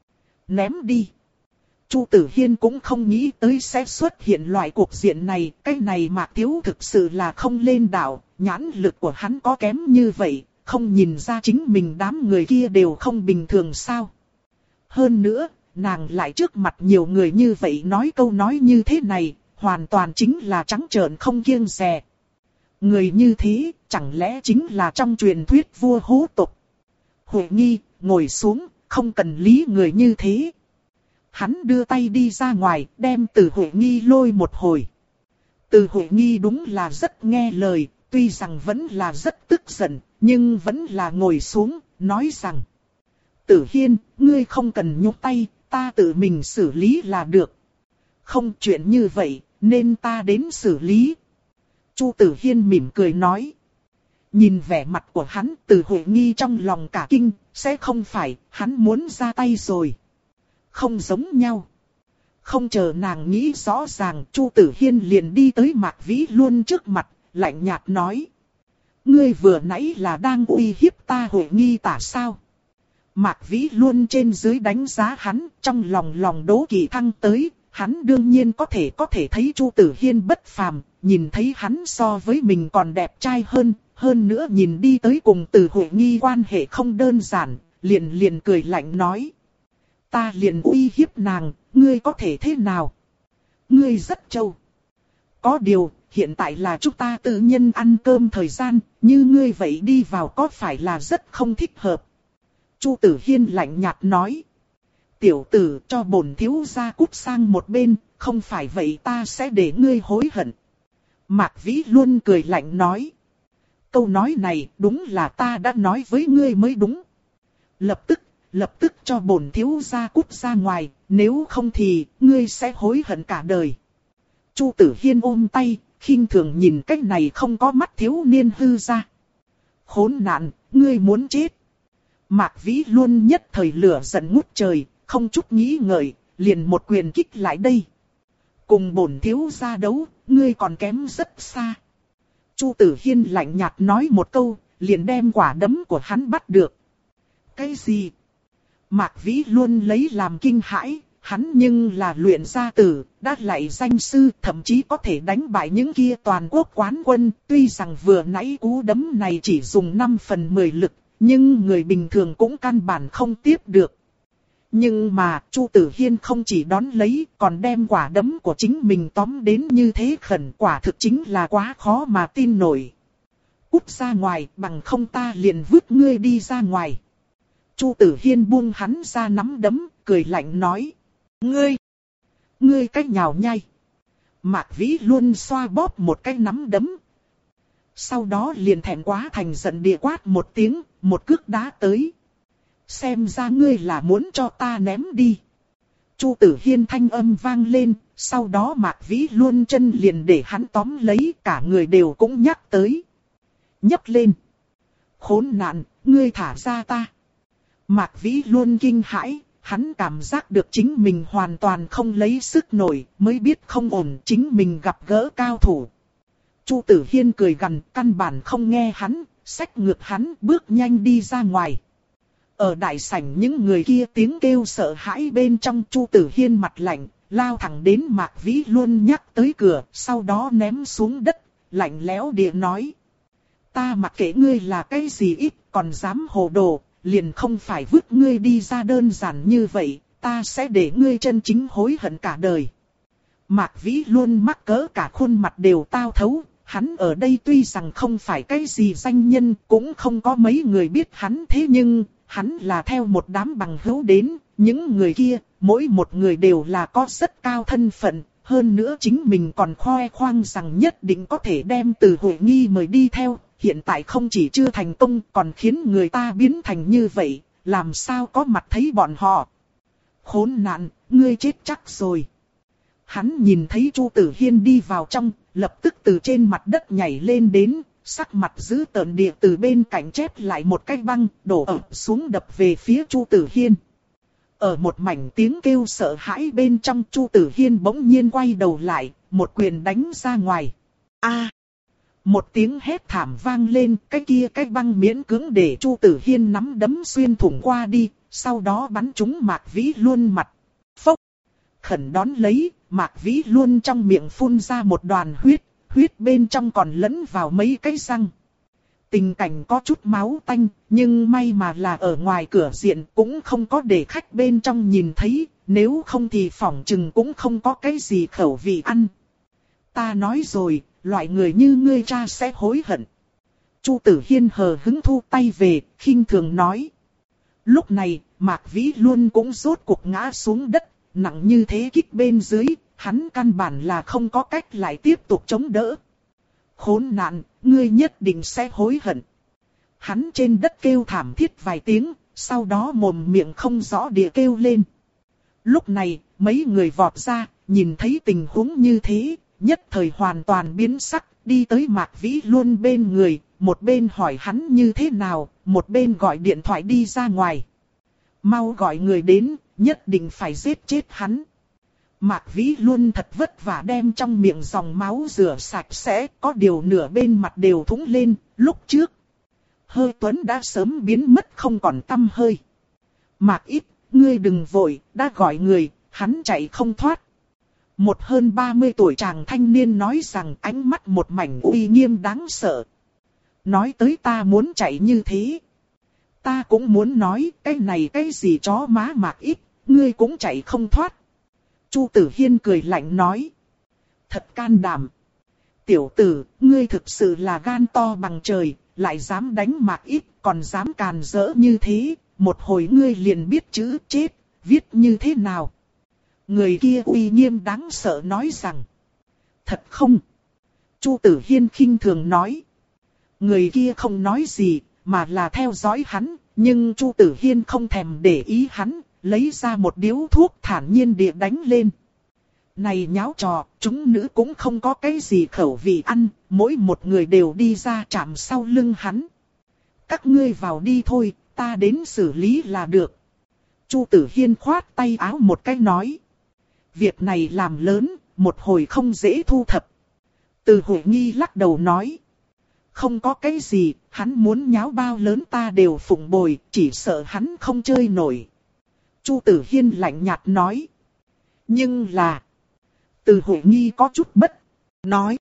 Ném đi. Chu Tử Hiên cũng không nghĩ tới sẽ xuất hiện loại cuộc diện này. Cái này Mạc Thiếu thực sự là không lên đạo. Nhãn lực của hắn có kém như vậy. Không nhìn ra chính mình đám người kia đều không bình thường sao. Hơn nữa, nàng lại trước mặt nhiều người như vậy nói câu nói như thế này. Hoàn toàn chính là trắng trợn không kiêng dè. Người như thế, chẳng lẽ chính là trong truyền thuyết vua hố tộc. Huệ Nghi, ngồi xuống, không cần lý người như thế. Hắn đưa tay đi ra ngoài, đem Từ Huệ Nghi lôi một hồi. Từ Huệ Nghi đúng là rất nghe lời, tuy rằng vẫn là rất tức giận, nhưng vẫn là ngồi xuống, nói rằng. Tử Hiên, ngươi không cần nhúc tay, ta tự mình xử lý là được. Không chuyện như vậy, nên ta đến xử lý. Chu Tử Hiên mỉm cười nói. Nhìn vẻ mặt của hắn, Từ Huệ Nghi trong lòng cả kinh, sẽ không phải, hắn muốn ra tay rồi. Không giống nhau. Không chờ nàng nghĩ rõ ràng, Chu Tử Hiên liền đi tới Mạc Vĩ Luân trước mặt, lạnh nhạt nói. Ngươi vừa nãy là đang uy hiếp ta Huệ Nghi tả sao? Mạc Vĩ Luân trên dưới đánh giá hắn, trong lòng lòng đố kỵ thăng tới. Hắn đương nhiên có thể có thể thấy Chu Tử Hiên bất phàm, nhìn thấy hắn so với mình còn đẹp trai hơn, hơn nữa nhìn đi tới cùng Từ Huệ Nghi quan hệ không đơn giản, liền liền cười lạnh nói. Ta liền uy hiếp nàng, ngươi có thể thế nào? Ngươi rất trâu. Có điều, hiện tại là chúng ta tự nhân ăn cơm thời gian, như ngươi vậy đi vào có phải là rất không thích hợp? Chu Tử Hiên lạnh nhạt nói. Tiểu tử cho bổn thiếu gia cút sang một bên, không phải vậy ta sẽ để ngươi hối hận. Mạc Vĩ Luân cười lạnh nói. Câu nói này đúng là ta đã nói với ngươi mới đúng. Lập tức, lập tức cho bổn thiếu gia cút ra ngoài, nếu không thì ngươi sẽ hối hận cả đời. Chu Tử Hiên ôm tay, khinh thường nhìn cách này không có mắt thiếu niên hư ra. Khốn nạn, ngươi muốn chết. Mạc Vĩ Luân nhất thời lửa giận ngút trời. Không chút nghĩ ngợi, liền một quyền kích lại đây. Cùng bổn thiếu gia đấu, ngươi còn kém rất xa. Chu Tử Hiên lạnh nhạt nói một câu, liền đem quả đấm của hắn bắt được. Cái gì? Mạc Vĩ Luân lấy làm kinh hãi, hắn nhưng là luyện gia tử, đã lại danh sư, thậm chí có thể đánh bại những kia toàn quốc quán quân. Tuy rằng vừa nãy cú đấm này chỉ dùng năm phần mười lực, nhưng người bình thường cũng căn bản không tiếp được. Nhưng mà, Chu Tử Hiên không chỉ đón lấy, còn đem quả đấm của chính mình tóm đến như thế khẩn, quả thực chính là quá khó mà tin nổi. Cút ra ngoài, bằng không ta liền vứt ngươi đi ra ngoài. Chu Tử Hiên buông hắn ra nắm đấm, cười lạnh nói. Ngươi! Ngươi cách nhào nhai! Mạc Vĩ luôn xoa bóp một cái nắm đấm. Sau đó liền thẹn quá thành giận địa quát một tiếng, một cước đá tới. Xem ra ngươi là muốn cho ta ném đi. Chu Tử Hiên thanh âm vang lên, sau đó Mạc Vĩ Luân chân liền để hắn tóm lấy, cả người đều cũng nhắc tới. Nhấc lên. Khốn nạn, ngươi thả ra ta. Mạc Vĩ Luân kinh hãi, hắn cảm giác được chính mình hoàn toàn không lấy sức nổi, mới biết không ổn, chính mình gặp gỡ cao thủ. Chu Tử Hiên cười gằn, căn bản không nghe hắn, xách ngược hắn, bước nhanh đi ra ngoài. Ở đại sảnh những người kia tiếng kêu sợ hãi bên trong, Chu Tử Hiên mặt lạnh, lao thẳng đến Mạc Vĩ Luân nhắc tới cửa, sau đó ném xuống đất, lạnh lẽo địa nói. Ta mặc kệ ngươi là cái gì ít, còn dám hồ đồ, liền không phải vứt ngươi đi ra đơn giản như vậy, ta sẽ để ngươi chân chính hối hận cả đời. Mạc Vĩ Luân mắc cỡ cả khuôn mặt đều tao thấu, hắn ở đây tuy rằng không phải cái gì danh nhân, cũng không có mấy người biết hắn, thế nhưng, hắn là theo một đám bằng hữu đến, những người kia, mỗi một người đều là có rất cao thân phận, hơn nữa chính mình còn khoe khoang rằng nhất định có thể đem Từ Huệ Nghi mời đi theo, hiện tại không chỉ chưa thành công còn khiến người ta biến thành như vậy, làm sao có mặt thấy bọn họ. Khốn nạn, ngươi chết chắc rồi. Hắn nhìn thấy Chu Tử Hiên đi vào trong, lập tức từ trên mặt đất nhảy lên đến, sắc mặt dữ tợn địa từ bên cạnh chép lại một cái băng, đổ ập xuống đập về phía Chu Tử Hiên. Ở một mảnh tiếng kêu sợ hãi bên trong, Chu Tử Hiên bỗng nhiên quay đầu lại, một quyền đánh ra ngoài. A! Một tiếng hét thảm vang lên, cái kia cái băng miễn cưỡng để Chu Tử Hiên nắm đấm xuyên thủng qua đi, sau đó bắn trúng Mạc Vĩ Luân mặt. Phốc! Khẩn đón lấy, Mạc Vĩ Luân trong miệng phun ra một đoàn huyết, huyết bên trong còn lẫn vào mấy cái răng. Tình cảnh có chút máu tanh, nhưng may mà là ở ngoài cửa diện cũng không có để khách bên trong nhìn thấy, nếu không thì phỏng chừng cũng không có cái gì khẩu vị ăn. Ta nói rồi, loại người như ngươi cha sẽ hối hận. Chu Tử Hiên hờ hững thu tay về, khinh thường nói. Lúc này, Mạc Vĩ Luân cũng rốt cuộc ngã xuống đất, nặng như thế kích bên dưới, hắn căn bản là không có cách lại tiếp tục chống đỡ. Khốn nạn, ngươi nhất định sẽ hối hận. Hắn trên đất kêu thảm thiết vài tiếng, sau đó mồm miệng không rõ địa kêu lên. Lúc này, mấy người vọt ra, nhìn thấy tình huống như thế, nhất thời hoàn toàn biến sắc, đi tới Mạc Vĩ Luân bên người, một bên hỏi hắn như thế nào, một bên gọi điện thoại đi ra ngoài. Mau gọi người đến, nhất định phải giết chết hắn. Mạc Vĩ Luân thật vất vả đem trong miệng dòng máu rửa sạch sẽ, có điều nửa bên mặt đều thủng lên, lúc trước. Hơi tuấn đã sớm biến mất không còn tăm hơi. Mạc ít, ngươi đừng vội, đã gọi người, hắn chạy không thoát. Một hơn ba mươi tuổi chàng thanh niên nói rằng ánh mắt một mảnh uy nghiêm đáng sợ. Nói tới ta muốn chạy như thế. Ta cũng muốn nói cái này cái gì chó má Mạc ít, ngươi cũng chạy không thoát. Chu Tử Hiên cười lạnh nói. Thật can đảm. Tiểu tử, ngươi thực sự là gan to bằng trời, lại dám đánh Mạc ít, còn dám càn rỡ như thế, một hồi ngươi liền biết chữ chết, viết như thế nào. Người kia uy nghiêm đáng sợ nói rằng. Thật không? Chu Tử Hiên khinh thường nói. Người kia không nói gì, mà là theo dõi hắn, nhưng Chu Tử Hiên không thèm để ý hắn, lấy ra một điếu thuốc thản nhiên địa đánh lên. Này nháo trò, chúng nữ cũng không có cái gì khẩu vị ăn, mỗi một người đều đi ra chạm sau lưng hắn. Các ngươi vào đi thôi, ta đến xử lý là được. Chu Tử Hiên khoát tay áo một cái nói. Việc này làm lớn, một hồi không dễ thu thập. Từ Huệ Nghi lắc đầu nói. Không có cái gì, hắn muốn nháo bao lớn ta đều phụng bồi, chỉ sợ hắn không chơi nổi. Chu Tử Hiên lạnh nhạt nói. Nhưng là... Từ Huệ Nghi có chút bất, nói.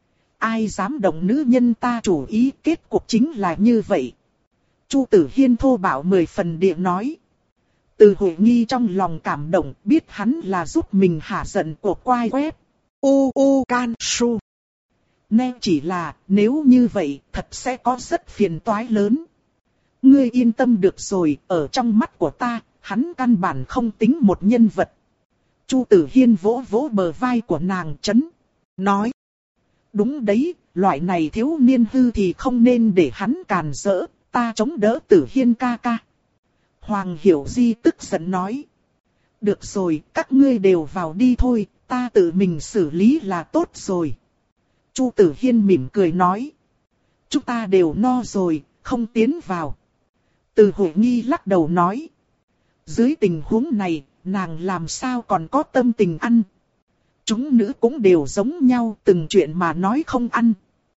Ai dám động nữ nhân ta chủ ý, kết cục chính là như vậy. Chu Tử Hiên thô bạo mười phần địa nói. Từ Huệ Nghi trong lòng cảm động, biết hắn là giúp mình hạ giận của quai web. U U Can Su. Nè chỉ là, nếu như vậy, thật sẽ có rất phiền toái lớn. Ngươi yên tâm được rồi, ở trong mắt của ta, hắn căn bản không tính một nhân vật. Chu Tử Hiên vỗ vỗ bờ vai của nàng chấn, nói. Đúng đấy, loại này thiếu niên hư thì không nên để hắn càn rỡ, ta chống đỡ Tử Hiên ca ca. Hoàng Hiểu Di tức giận nói. Được rồi, các ngươi đều vào đi thôi, ta tự mình xử lý là tốt rồi. Chu Tử Hiên mỉm cười nói. Chúng ta đều no rồi, không tiến vào. Từ Huệ Nghi lắc đầu nói. Dưới tình huống này, nàng làm sao còn có tâm tình ăn. Chúng nữ cũng đều giống nhau, từng chuyện mà nói không ăn.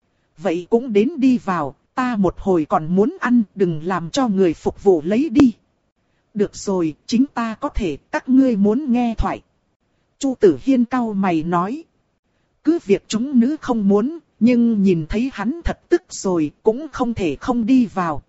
Vậy cũng đến đi vào, ta một hồi còn muốn ăn, đừng làm cho người phục vụ lấy đi. Được rồi, chính ta có thể, các ngươi muốn nghe thoại. Chu Tử Hiên cau mày nói. Cứ việc chúng nữ không muốn, nhưng nhìn thấy hắn thật tức rồi cũng không thể không đi vào.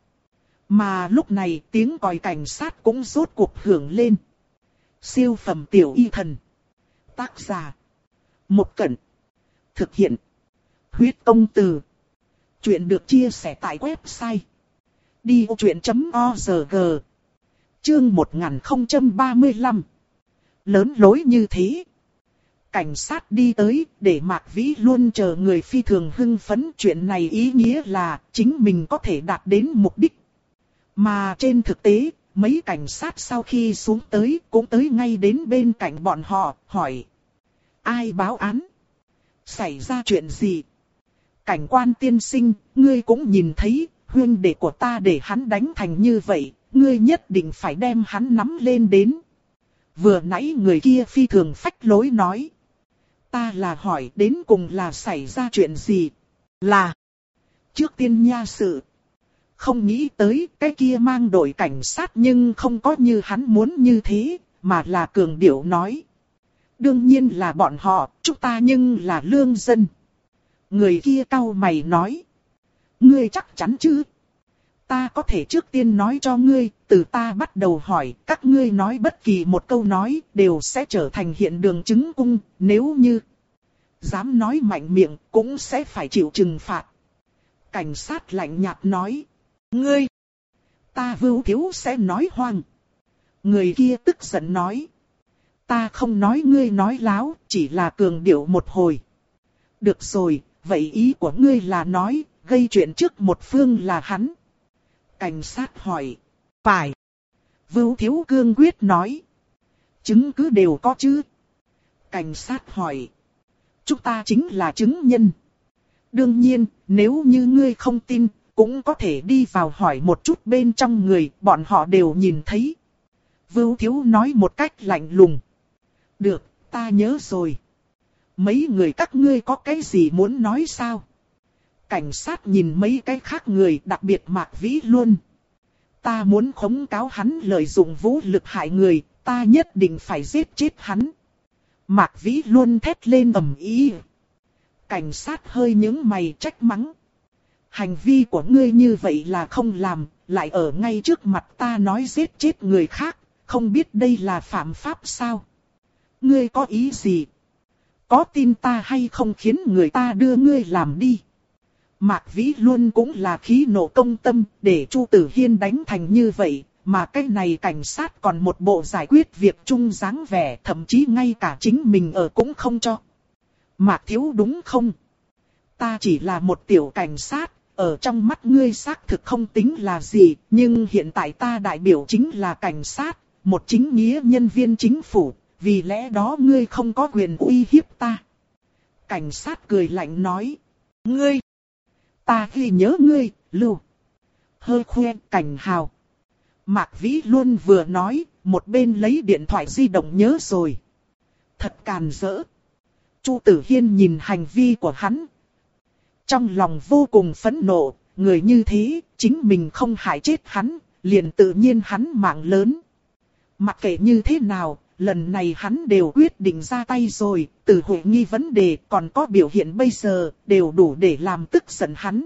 Mà lúc này tiếng còi cảnh sát cũng rốt cuộc hưởng lên. Siêu phẩm tiểu y thần. Tác giả. Một Cẩn. Thực hiện. Huyết Công Từ. Chuyện được chia sẻ tại website đi vô chuyện chấm org. Chương một nghìn không trăm ba mươi lăm. Lớn lối như thế. Cảnh sát đi tới, để Mạc Vĩ luôn chờ người phi thường hưng phấn. Chuyện này ý nghĩa là chính mình có thể đạt đến mục đích. Mà trên thực tế, mấy cảnh sát sau khi xuống tới cũng tới ngay đến bên cạnh bọn họ, hỏi. Ai báo án? Xảy ra chuyện gì? Cảnh quan tiên sinh, ngươi cũng nhìn thấy, huynh đệ của ta để hắn đánh thành như vậy, ngươi nhất định phải đem hắn nắm lên đến. Vừa nãy người kia phi thường phách lối nói. Ta là hỏi đến cùng là xảy ra chuyện gì? Là trước tiên nha sự. Không nghĩ tới cái kia mang đội cảnh sát nhưng không có như hắn muốn như thế, mà là cường điệu nói. Đương nhiên là bọn họ, chúng ta nhưng là lương dân. Người kia cau mày nói. Ngươi chắc chắn chứ? Ta có thể trước tiên nói cho ngươi, từ ta bắt đầu hỏi, các ngươi nói bất kỳ một câu nói, đều sẽ trở thành hiện đường chứng cung, nếu như dám nói mạnh miệng, cũng sẽ phải chịu trừng phạt. Cảnh sát lạnh nhạt nói. Ngươi! Ta Vưu Thiếu sẽ nói hoang. Người kia tức giận nói. Ta không nói ngươi nói láo, chỉ là cường điệu một hồi. Được rồi, vậy ý của ngươi là nói, gây chuyện trước một phương là hắn. Cảnh sát hỏi. Phải. Vưu Thiếu cương quyết nói. Chứng cứ đều có chứ? Cảnh sát hỏi. Chúng ta chính là chứng nhân. Đương nhiên, nếu như ngươi không tin, cũng có thể đi vào hỏi một chút bên trong người, bọn họ đều nhìn thấy. Vưu Thiếu nói một cách lạnh lùng. Được, ta nhớ rồi. Mấy người các ngươi có cái gì muốn nói sao? Cảnh sát nhìn mấy cái khác người, đặc biệt Mạc Vĩ luôn. Ta muốn khống cáo hắn lợi dụng vũ lực hại người, ta nhất định phải giết chết hắn. Mạc Vĩ luôn thét lên ầm ĩ. Cảnh sát hơi nhướng mày trách mắng. Hành vi của ngươi như vậy là không làm, lại ở ngay trước mặt ta nói giết chết người khác, không biết đây là phạm pháp sao? Ngươi có ý gì? Có tin ta hay không khiến người ta đưa ngươi làm đi? Mạc Vĩ luôn cũng là khí nộ công tâm, để Chu Tử Hiên đánh thành như vậy, mà cái này cảnh sát còn một bộ giải quyết việc chung dáng vẻ, thậm chí ngay cả chính mình ở cũng không cho. Mạc Thiếu đúng không? Ta chỉ là một tiểu cảnh sát, ở trong mắt ngươi xác thực không tính là gì, nhưng hiện tại ta đại biểu chính là cảnh sát, một chính nghĩa nhân viên chính phủ, vì lẽ đó ngươi không có quyền uy hiếp ta. Cảnh sát cười lạnh nói. Ngươi! Ta ghi nhớ ngươi, Lưu. Hơi khoe Cảnh Hào. Mạc Vĩ luôn vừa nói, một bên lấy điện thoại di động nhớ rồi. Thật càn rỡ. Chu Tử Hiên nhìn hành vi của hắn. Trong lòng vô cùng phẫn nộ, người như thế, chính mình không hại chết hắn, liền tự nhiên hắn mạng lớn. Mặc kệ như thế nào, lần này hắn đều quyết định ra tay rồi, từ hội nghi vấn đề còn có biểu hiện bây giờ, đều đủ để làm tức giận hắn.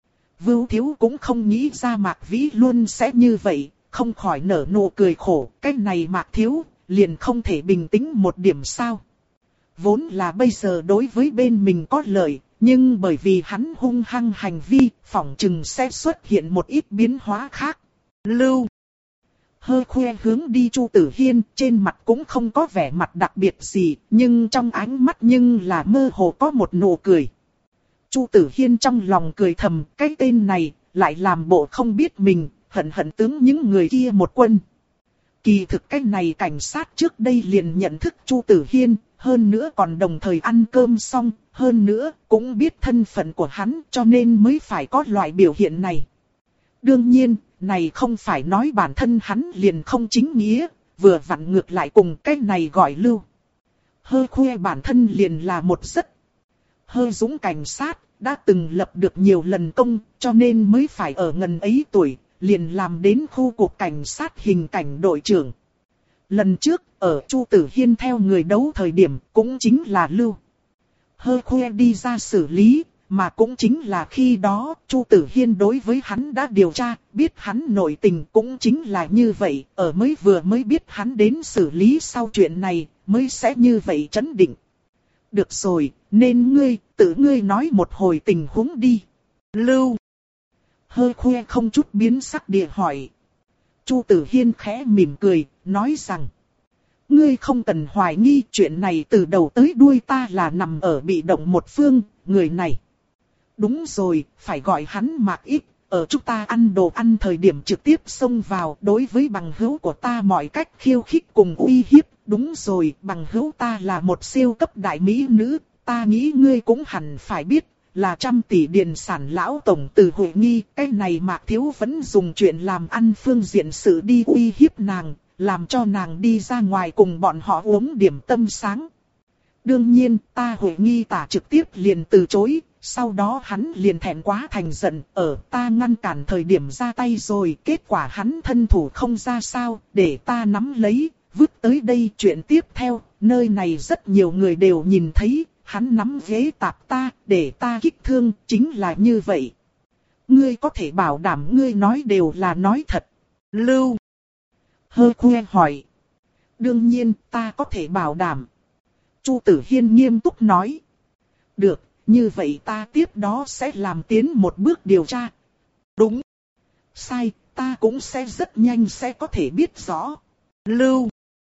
Vưu Thiếu cũng không nghĩ ra Mạc Vĩ luôn sẽ như vậy, không khỏi nở nụ cười khổ, cái này Mạc Thiếu, liền không thể bình tĩnh một điểm sao. Vốn là bây giờ đối với bên mình có lợi, nhưng bởi vì hắn hung hăng hành vi, phỏng chừng sẽ xuất hiện một ít biến hóa khác. Lưu hơi khoe hướng đi Chu Tử Hiên, trên mặt cũng không có vẻ mặt đặc biệt gì, nhưng trong ánh mắt nhưng là mơ hồ có một nụ cười. Chu Tử Hiên trong lòng cười thầm, cái tên này, lại làm bộ không biết mình, hận hận tướng những người kia một quân. Kỳ thực cái này cảnh sát trước đây liền nhận thức Chu Tử Hiên, hơn nữa còn đồng thời ăn cơm xong, hơn nữa cũng biết thân phận của hắn cho nên mới phải có loại biểu hiện này. Đương nhiên, này không phải nói bản thân hắn liền không chính nghĩa, vừa vặn ngược lại cùng cái này gọi Lưu hơi khoe bản thân liền là một rất hơi dũng cảnh sát, đã từng lập được nhiều lần công, cho nên mới phải ở ngần ấy tuổi, liền làm đến khu cục cảnh sát hình cảnh đội trưởng. Lần trước, ở Chu Tử Hiên theo người đấu thời điểm, cũng chính là Lưu Hơ Khuê đi ra xử lý, mà cũng chính là khi đó, Chu Tử Hiên đối với hắn đã điều tra, biết hắn nội tình cũng chính là như vậy, ở mới vừa mới biết hắn đến xử lý sau chuyện này, mới sẽ như vậy trấn định. Được rồi, nên ngươi, tự ngươi nói một hồi tình huống đi. Lưu Hơ Khuê không chút biến sắc địa hỏi. Chu Tử Hiên khẽ mỉm cười, nói rằng: ngươi không cần hoài nghi, chuyện này từ đầu tới đuôi ta là nằm ở bị động một phương, người này. Đúng rồi, phải gọi hắn Mạc Ích, ở chúng ta ăn đồ ăn thời điểm trực tiếp xông vào, đối với bằng hữu của ta mọi cách khiêu khích cùng uy hiếp. Đúng rồi, bằng hữu ta là một siêu cấp đại mỹ nữ, ta nghĩ ngươi cũng hẳn phải biết, là trăm tỷ điền sản lão tổng từ Huệ Nghi, cái này Mạc Thiếu vẫn dùng chuyện làm ăn phương diện sự đi uy hiếp nàng, làm cho nàng đi ra ngoài cùng bọn họ uống điểm tâm sáng. Đương nhiên, ta Huệ Nghi tả trực tiếp liền từ chối, sau đó hắn liền thẹn quá thành giận, ở ta ngăn cản thời điểm ra tay rồi, kết quả hắn thân thủ không ra sao, để ta nắm lấy, vứt tới đây. Chuyện tiếp theo, nơi này rất nhiều người đều nhìn thấy, hắn nắm ghế tạp ta, để ta kích thương, chính là như vậy. Ngươi có thể bảo đảm ngươi nói đều là nói thật. Lưu Hơ Khuê hỏi. Đương nhiên, ta có thể bảo đảm. Chu Tử Hiên nghiêm túc nói. Được, như vậy ta tiếp đó sẽ làm tiến một bước điều tra. Đúng. Sai, ta cũng sẽ rất nhanh sẽ có thể biết rõ. Lưu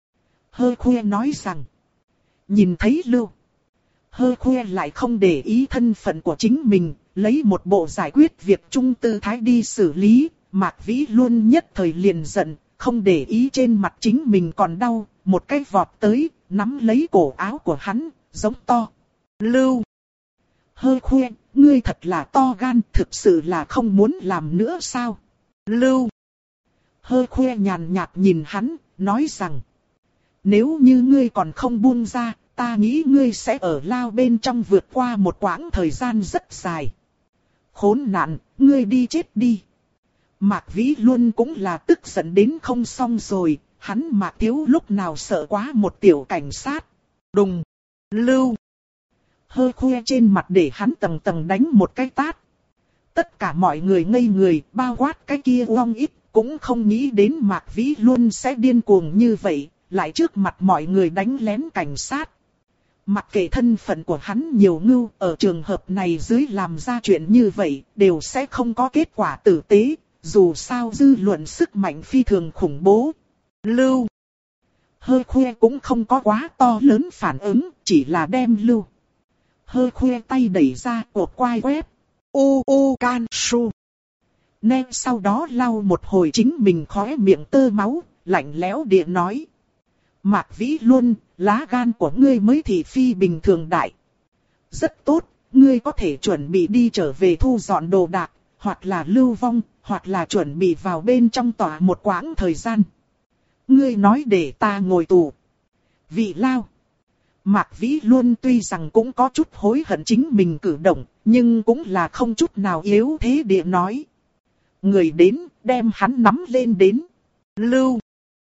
Hơ Khuê nói rằng. Nhìn thấy Lưu Hơ Khuê lại không để ý thân phận của chính mình, lấy một bộ giải quyết việc chung tư thái đi xử lý. Mạc Vĩ luôn nhất thời liền giận, không để ý trên mặt chính mình còn đau, một cái vọt tới, nắm lấy cổ áo của hắn, giống to. Lưu Hơ Khuê, ngươi thật là to gan, thực sự là không muốn làm nữa sao? Lưu Hơ Khuê nhàn nhạt nhìn hắn, nói rằng. Nếu như ngươi còn không buông ra, ta nghĩ ngươi sẽ ở lao bên trong vượt qua một quãng thời gian rất dài. Khốn nạn, ngươi đi chết đi. Mạc Vĩ luôn cũng là tức giận đến không xong rồi, hắn Mạc Thiếu lúc nào sợ quá một tiểu cảnh sát. Đùng, Lưu Hơ Khuê trên mặt để hắn tầng tầng đánh một cái tát. Tất cả mọi người ngây người, bao quát cái kia Uông Ít, cũng không nghĩ đến Mạc Vĩ luôn sẽ điên cuồng như vậy, lại trước mặt mọi người đánh lén cảnh sát. Mặc kệ thân phận của hắn nhiều ngưu, ở trường hợp này dưới làm ra chuyện như vậy, đều sẽ không có kết quả tử tế, dù sao dư luận sức mạnh phi thường khủng bố. Lưu Hơ Khuê cũng không có quá to lớn phản ứng, chỉ là đem Lưu Hơ Khuê tay đẩy ra cột quai quét. U u can su. Nên sau đó lau một hồi chính mình khóe miệng tơ máu, lạnh lẽo địa nói. Mạc Vĩ luôn, lá gan của ngươi mới thị phi bình thường đại. Rất tốt, ngươi có thể chuẩn bị đi trở về thu dọn đồ đạc, hoặc là lưu vong, hoặc là chuẩn bị vào bên trong tòa một quãng thời gian. Ngươi nói để ta ngồi tù. Vị Lao. Mạc Vĩ luôn tuy rằng cũng có chút hối hận chính mình cử động, nhưng cũng là không chút nào yếu thế địa nói. Người đến, đem hắn nắm lên đến. Lưu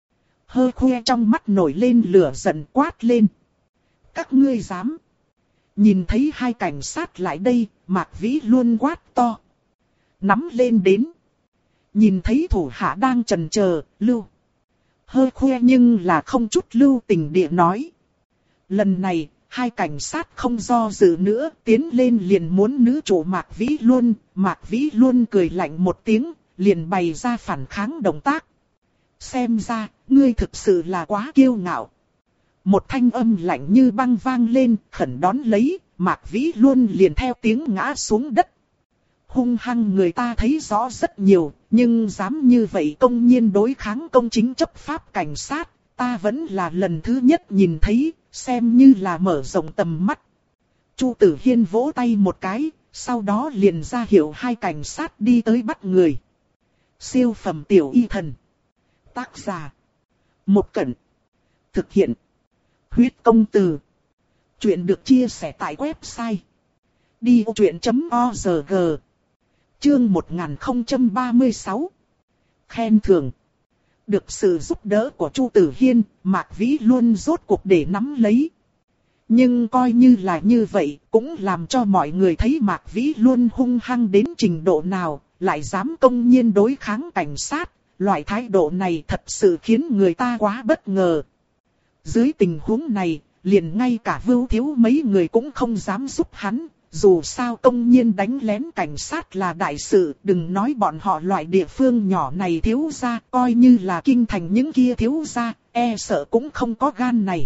Hơ Khuê trong mắt nổi lên lửa giận quát lên. Các ngươi dám. Nhìn thấy hai cảnh sát lại đây, Mạc Vĩ luôn quát to. Nắm lên đến. Nhìn thấy thủ hạ đang chần chờ, Lưu Hơ Khuê nhưng là không chút lưu tình địa nói. Lần này, hai cảnh sát không do dự nữa, tiến lên liền muốn nữ chủ Mạc Vĩ luôn. Mạc Vĩ luôn cười lạnh một tiếng, liền bày ra phản kháng động tác. Xem ra, ngươi thực sự là quá kiêu ngạo. Một thanh âm lạnh như băng vang lên, khẩn đón lấy, Mạc Vĩ luôn liền theo tiếng ngã xuống đất. Hung hăng người ta thấy rõ rất nhiều, nhưng dám như vậy công nhiên đối kháng công chính chấp pháp cảnh sát, ta vẫn là lần thứ nhất nhìn thấy, xem như là mở rộng tầm mắt. Chu Tử Hiên vỗ tay một cái, sau đó liền ra hiệu hai cảnh sát đi tới bắt người. Siêu phẩm tiểu y thần. Tác giả Một Cẩn. Thực hiện Huyết Công Từ. Chuyện được chia sẻ tại website đi ô truyện chấm org. Chương một nghìn không trăm ba mươi sáu. Khen thưởng. Được sự giúp đỡ của Chu Tử Hiên, Mạc Vĩ Luân rốt cuộc để nắm lấy. Nhưng coi như là như vậy, cũng làm cho mọi người thấy Mạc Vĩ Luân hung hăng đến trình độ nào, lại dám công nhiên đối kháng cảnh sát. Loại thái độ này thật sự khiến người ta quá bất ngờ. Dưới tình huống này, liền ngay cả Vưu Thiếu mấy người cũng không dám giúp hắn. Dù sao công nhiên đánh lén cảnh sát là đại sự, đừng nói bọn họ loại địa phương nhỏ này thiếu gia, coi như là kinh thành những kia thiếu gia, e sợ cũng không có gan này.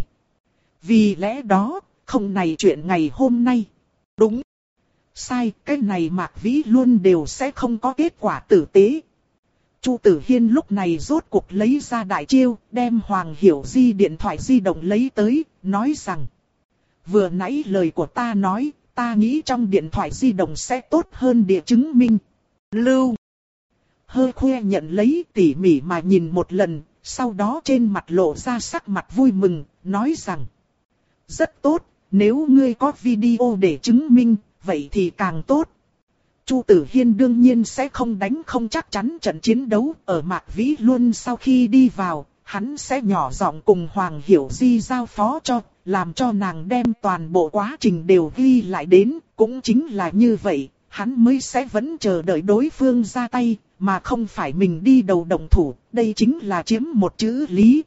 Vì lẽ đó, không này chuyện ngày hôm nay. Đúng. Sai, cái này Mạc Vĩ luôn đều sẽ không có kết quả tử tế. Chu Tử Hiên lúc này rốt cuộc lấy ra đại chiêu, đem Hoàng Hiểu Di điện thoại di động lấy tới, nói rằng. Vừa nãy lời của ta nói, ta nghĩ trong điện thoại di động sẽ tốt hơn địa chứng minh. Lưu. Hơ khoe nhận lấy tỉ mỉ mà nhìn một lần, sau đó trên mặt lộ ra sắc mặt vui mừng, nói rằng. Rất tốt, nếu ngươi có video để chứng minh, vậy thì càng tốt. Chu Tử Hiên đương nhiên sẽ không đánh không chắc chắn trận chiến đấu ở Mạc Vĩ Luân sau khi đi vào, hắn sẽ nhỏ giọng cùng Hoàng Hiểu Di giao phó cho, làm cho nàng đem toàn bộ quá trình đều ghi lại đến, cũng chính là như vậy, hắn mới sẽ vẫn chờ đợi đối phương ra tay, mà không phải mình đi đầu động thủ, đây chính là chiếm một chữ lý.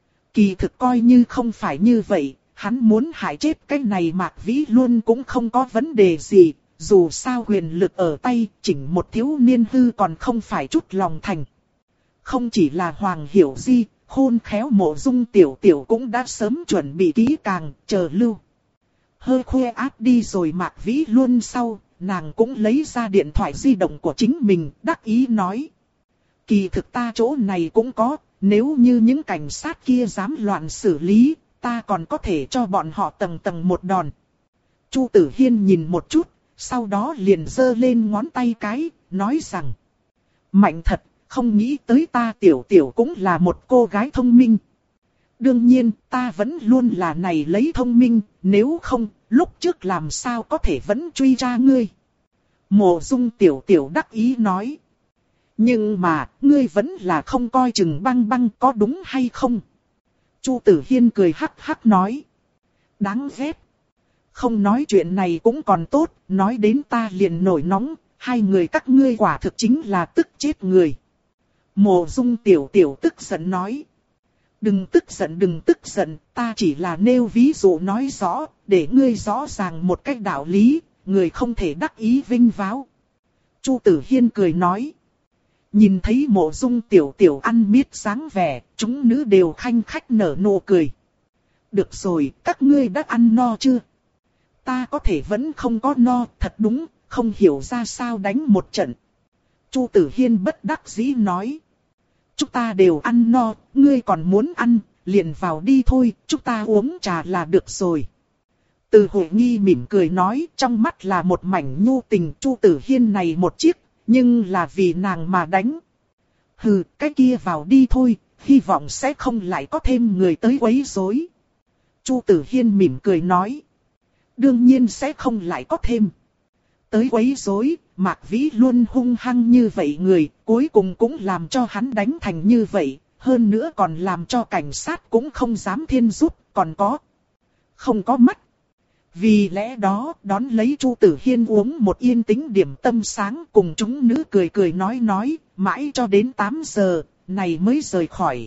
Kỳ thực coi như không phải như vậy, hắn muốn hại chết cái này Mạc Vĩ Luân cũng không có vấn đề gì. Dù sao quyền lực ở tay, chỉnh một thiếu niên hư còn không phải chút lòng thành. Không chỉ là Hoàng Hiểu Di, khôn khéo Mộ Dung Tiểu Tiểu cũng đã sớm chuẩn bị kỹ càng, chờ lưu. Hơi khoe áp đi rồi Mạc Vĩ Luân sau, nàng cũng lấy ra điện thoại di động của chính mình, đắc ý nói. Kỳ thực ta chỗ này cũng có, nếu như những cảnh sát kia dám loạn xử lý, ta còn có thể cho bọn họ tầng tầng một đòn. Chu Tử Hiên nhìn một chút. Sau đó liền giơ lên ngón tay cái, nói rằng. Mạnh thật, không nghĩ tới ta Tiểu Tiểu cũng là một cô gái thông minh. Đương nhiên, ta vẫn luôn là này lấy thông minh, nếu không, lúc trước làm sao có thể vẫn truy ra ngươi. Mộ Dung Tiểu Tiểu đắc ý nói. Nhưng mà, ngươi vẫn là không coi chừng Băng Băng có đúng hay không? Chu Tử Hiên cười hắc hắc nói. Đáng ghét. Không nói chuyện này cũng còn tốt, nói đến ta liền nổi nóng, hai người các ngươi quả thực chính là tức chết người. Mộ Dung Tiểu Tiểu tức giận nói. Đừng tức giận đừng tức giận, ta chỉ là nêu ví dụ nói rõ, để ngươi rõ ràng một cách đạo lý, người không thể đắc ý vinh váo. Chu Tử Hiên cười nói. Nhìn thấy Mộ Dung Tiểu Tiểu ăn miết dáng vẻ, chúng nữ đều khanh khách nở nụ cười. Được rồi, các ngươi đã ăn no chưa? Ta có thể vẫn không có no, thật đúng, không hiểu ra sao đánh một trận. Chu Tử Hiên bất đắc dĩ nói. Chúng ta đều ăn no, ngươi còn muốn ăn, liền vào đi thôi, chúng ta uống trà là được rồi. Từ Hội Nghi mỉm cười nói, trong mắt là một mảnh nhu tình. Chu Tử Hiên này một chiếc, nhưng là vì nàng mà đánh. Hừ, cái kia vào đi thôi, hy vọng sẽ không lại có thêm người tới quấy rối. Chu Tử Hiên mỉm cười nói. Đương nhiên sẽ không lại có thêm. Tới quấy rối, Mạc Vĩ luôn hung hăng như vậy người, cuối cùng cũng làm cho hắn đánh thành như vậy, hơn nữa còn làm cho cảnh sát cũng không dám thiên giúp, còn có. Không có mắt. Vì lẽ đó, đón lấy Chu Tử Hiên uống một yên tĩnh điểm tâm sáng cùng chúng nữ cười cười nói nói, mãi cho đến tám giờ, này mới rời khỏi.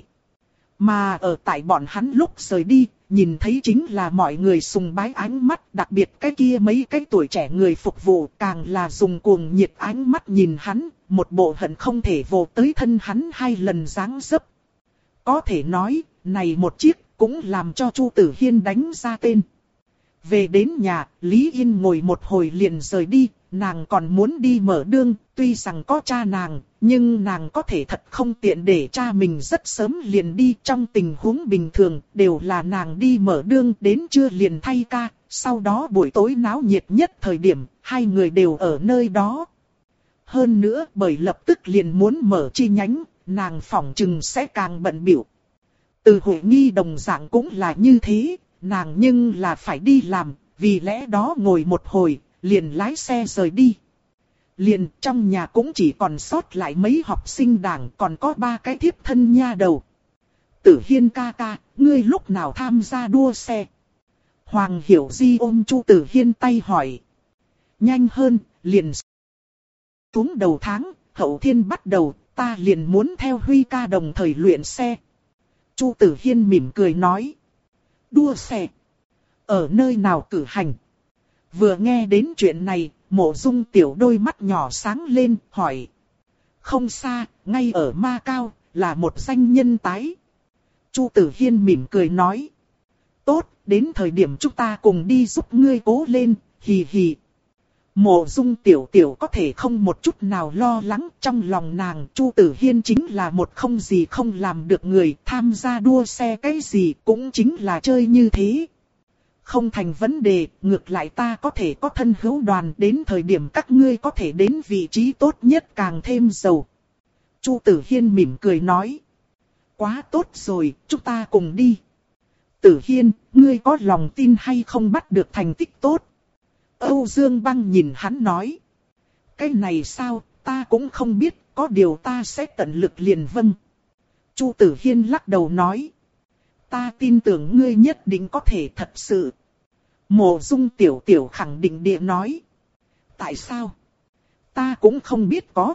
Mà ở tại bọn hắn lúc rời đi, nhìn thấy chính là mọi người sùng bái ánh mắt, đặc biệt cái kia mấy cái tuổi trẻ người phục vụ càng là dùng cuồng nhiệt ánh mắt nhìn hắn, một bộ hận không thể vồ tới thân hắn hai lần dáng dấp. Có thể nói, này một chiếc cũng làm cho Chu Tử Hiên đánh ra tên. Về đến nhà, Lý Yên ngồi một hồi liền rời đi, nàng còn muốn đi mở đương, tuy rằng có cha nàng, nhưng nàng có thể thật không tiện để cha mình rất sớm liền đi. Trong tình huống bình thường, đều là nàng đi mở đương đến trưa liền thay ca, sau đó buổi tối náo nhiệt nhất thời điểm, hai người đều ở nơi đó. Hơn nữa, bởi lập tức liền muốn mở chi nhánh, nàng phỏng chừng sẽ càng bận bịu. Từ Hội Nghi đồng dạng cũng là như thế. Nàng nhưng là phải đi làm, vì lẽ đó ngồi một hồi, liền lái xe rời đi. Liền trong nhà cũng chỉ còn sót lại mấy học sinh đảng, còn có ba cái thiếp thân nha đầu. Tử Hiên ca ca, ngươi lúc nào tham gia đua xe? Hoàng Hiểu Di ôm Chu Tử Hiên tay hỏi. Nhanh hơn, liền xuống đầu tháng, hậu thiên bắt đầu, ta liền muốn theo Huy ca đồng thời luyện xe. Chu Tử Hiên mỉm cười nói. Đua xe? Ở nơi nào cử hành? Vừa nghe đến chuyện này, Mộ Dung Tiểu đôi mắt nhỏ sáng lên, hỏi. Không xa, ngay ở Ma Cao, là một danh nhân tái. Chu Tử Hiên mỉm cười nói. Tốt, đến thời điểm chúng ta cùng đi giúp ngươi cố lên, hì hì. Mộ Dung Tiểu Tiểu có thể không một chút nào lo lắng, trong lòng nàng Chu Tử Hiên chính là một không gì không làm được người, tham gia đua xe cái gì cũng chính là chơi như thế. Không thành vấn đề, ngược lại ta có thể có thân hữu đoàn, đến thời điểm các ngươi có thể đến vị trí tốt nhất càng thêm giàu. Chu Tử Hiên mỉm cười nói. Quá tốt rồi, chúng ta cùng đi. Tử Hiên, ngươi có lòng tin hay không bắt được thành tích tốt? Âu Dương Băng nhìn hắn nói. Cái này sao, ta cũng không biết, có điều ta sẽ tận lực liền vâng. Chu Tử Hiên lắc đầu nói. Ta tin tưởng ngươi nhất định có thể thật sự. Mộ Dung Tiểu Tiểu khẳng định địa nói. Tại sao? Ta cũng không biết có.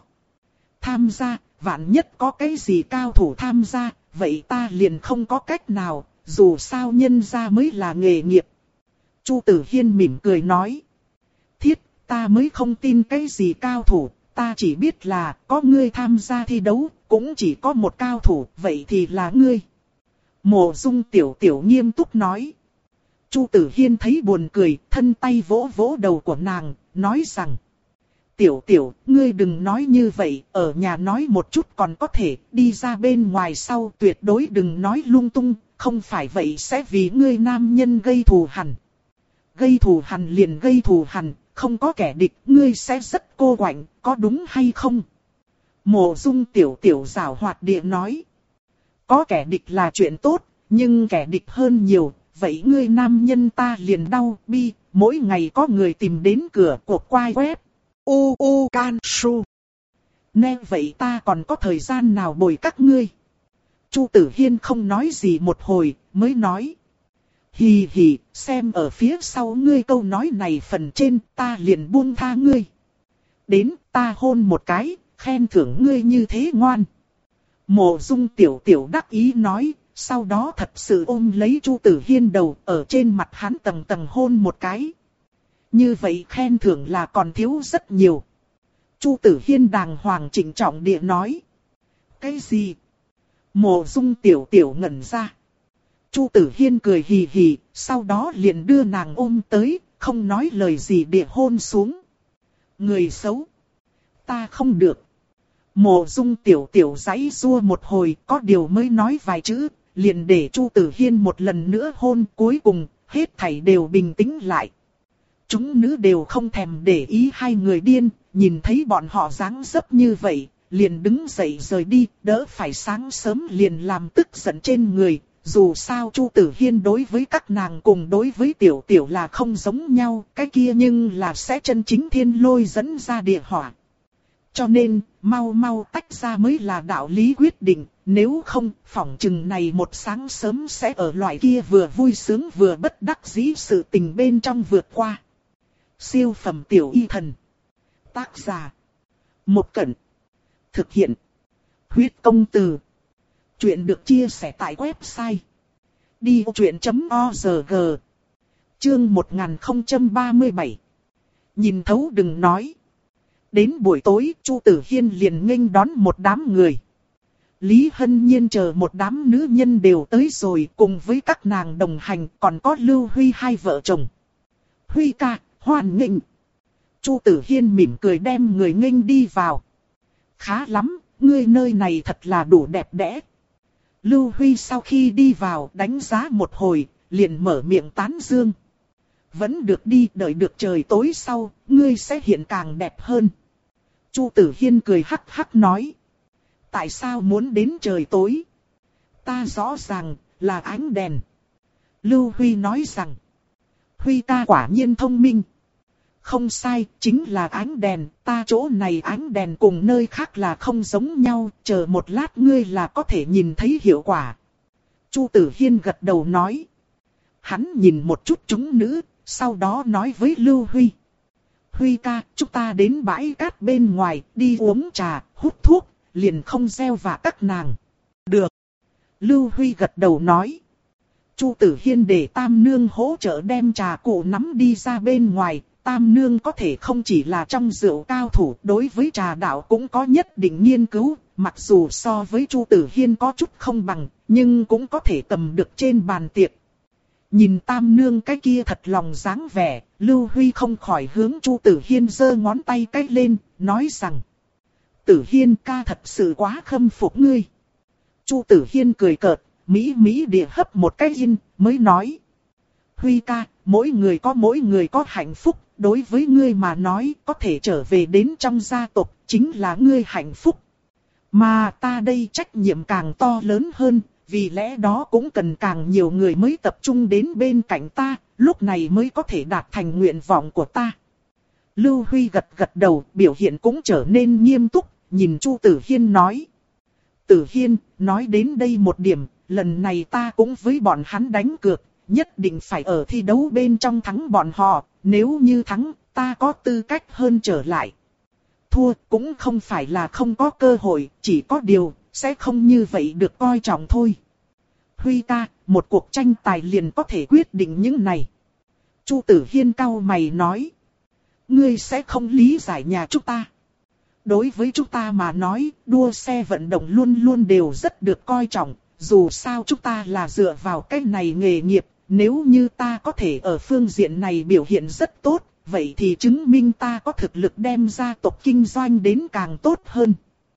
Tham gia, vạn nhất có cái gì cao thủ tham gia, vậy ta liền không có cách nào, dù sao nhân gia mới là nghề nghiệp. Chu Tử Hiên mỉm cười nói. Thiết, ta mới không tin cái gì cao thủ, ta chỉ biết là có ngươi tham gia thi đấu, cũng chỉ có một cao thủ, vậy thì là ngươi. Mộ Dung Tiểu Tiểu nghiêm túc nói. Chu Tử Hiên thấy buồn cười, thân tay vỗ vỗ đầu của nàng, nói rằng. Tiểu Tiểu, ngươi đừng nói như vậy, ở nhà nói một chút còn có thể, đi ra bên ngoài sau tuyệt đối đừng nói lung tung, không phải vậy sẽ vì ngươi nam nhân gây thù hằn. Gây thù hằn liền gây thù hằn, không có kẻ địch, ngươi sẽ rất cô quạnh, có đúng hay không? Mộ Dung Tiểu Tiểu giảo hoạt địa nói. Có kẻ địch là chuyện tốt, nhưng kẻ địch hơn nhiều, vậy ngươi nam nhân ta liền đau bi, mỗi ngày có người tìm đến cửa cuộc quay web. U U Can Su. Nè vậy ta còn có thời gian nào bồi các ngươi? Chu Tử Hiên không nói gì một hồi, mới nói. Hì hì, xem ở phía sau ngươi câu nói này phần trên, ta liền buông tha ngươi. Đến, ta hôn một cái, khen thưởng ngươi như thế ngoan. Mộ Dung Tiểu Tiểu đắc ý nói, sau đó thật sự ôm lấy Chu Tử Hiên đầu, ở trên mặt hắn tầng tầng hôn một cái. Như vậy khen thưởng là còn thiếu rất nhiều. Chu Tử Hiên đàng hoàng trịnh trọng địa nói. Cái gì? Mộ Dung Tiểu Tiểu ngẩn ra. Chu Tử Hiên cười hì hì, sau đó liền đưa nàng ôm tới, không nói lời gì địa hôn xuống. Người xấu. Ta không được. Mộ Dung Tiểu Tiểu giãy giụa một hồi, có điều mới nói vài chữ, liền để Chu Tử Hiên một lần nữa hôn, cuối cùng, hết thảy đều bình tĩnh lại. Chúng nữ đều không thèm để ý hai người điên, nhìn thấy bọn họ dáng dấp như vậy, liền đứng dậy rời đi, đỡ phải sáng sớm liền làm tức giận trên người. Dù sao Chu Tử Hiên đối với các nàng cùng đối với Tiểu Tiểu là không giống nhau, cái kia nhưng là sẽ chân chính thiên lôi dẫn ra địa hỏa. Cho nên, mau mau tách ra mới là đạo lý quyết định, nếu không, phỏng chừng này một sáng sớm sẽ ở loại kia vừa vui sướng vừa bất đắc dĩ sự tình bên trong vượt qua. Siêu phẩm tiểu y thần. Tác giả. Một Cẩn. Thực hiện. Huyết công từ. Chuyện được chia sẻ tại website. đi ô chuyện chấm org. Chương một nghìn không trăm ba mươi bảy. Nhìn thấu đừng nói. Đến buổi tối, Chu Tử Hiên liền nghênh đón một đám người. Lý Hân Nhiên chờ một đám nữ nhân đều tới rồi, cùng với các nàng đồng hành, còn có Lưu Huy hai vợ chồng. Huy ca, hoan nghênh. Chu Tử Hiên mỉm cười đem người nghênh đi vào. Khá lắm, ngươi nơi này thật là đủ đẹp đẽ. Lưu Huy sau khi đi vào đánh giá một hồi, liền mở miệng tán dương. Vẫn được đi, đợi được trời tối sau, ngươi sẽ hiện càng đẹp hơn. Chu Tử Hiên cười hắc hắc nói. Tại sao muốn đến trời tối? Ta rõ ràng là ánh đèn. Lưu Huy nói rằng. Huy ca quả nhiên thông minh. không sai, chính là ánh đèn, ta chỗ này ánh đèn cùng nơi khác là không giống nhau, chờ một lát ngươi là có thể nhìn thấy hiệu quả. Chu Tử Hiên gật đầu nói. Hắn nhìn một chút chúng nữ, sau đó nói với Lưu Huy. Huy ca, chúng ta đến bãi cát bên ngoài, đi uống trà, hút thuốc, liền không gieo vạ các nàng. Được. Lưu Huy gật đầu nói. Chu Tử Hiên để Tam Nương hỗ trợ đem trà cụ nắm đi ra bên ngoài. Tam Nương có thể không chỉ là trong rượu cao thủ, đối với trà đạo cũng có nhất định nghiên cứu. Mặc dù so với Chu Tử Hiên có chút không bằng, nhưng cũng có thể cầm được trên bàn tiệc. Nhìn Tam Nương cái kia thật lòng dáng vẻ, Lưu Huy không khỏi hướng Chu Tử Hiên giơ ngón tay cái lên, nói rằng. Tử Hiên ca thật sự quá khâm phục ngươi. Chu Tử Hiên cười cợt, mỹ mỹ địa hấp một cái yên, mới nói. Huy ca, mỗi người có mỗi người có hạnh phúc, đối với ngươi mà nói có thể trở về đến trong gia tộc, chính là ngươi hạnh phúc. Mà ta đây trách nhiệm càng to lớn hơn, vì lẽ đó cũng cần càng nhiều người mới tập trung đến bên cạnh ta, lúc này mới có thể đạt thành nguyện vọng của ta. Lưu Huy gật gật đầu, biểu hiện cũng trở nên nghiêm túc, nhìn Chu Tử Hiên nói. Tử Hiên, nói đến đây một điểm, lần này ta cũng với bọn hắn đánh cược, nhất định phải ở thi đấu bên trong thắng bọn họ, nếu như thắng, ta có tư cách hơn trở lại. Thua cũng không phải là không có cơ hội, chỉ có điều, sẽ không như vậy được coi trọng thôi. Huy ca, một cuộc tranh tài liền có thể quyết định những này. Chu Tử Hiên cau mày nói. Ngươi sẽ không lý giải nhà chúng ta. Đối với chúng ta mà nói, đua xe vận động luôn luôn đều rất được coi trọng. Dù sao chúng ta là dựa vào cái này nghề nghiệp, nếu như ta có thể ở phương diện này biểu hiện rất tốt, vậy thì chứng minh ta có thực lực đem gia tộc kinh doanh đến càng tốt hơn.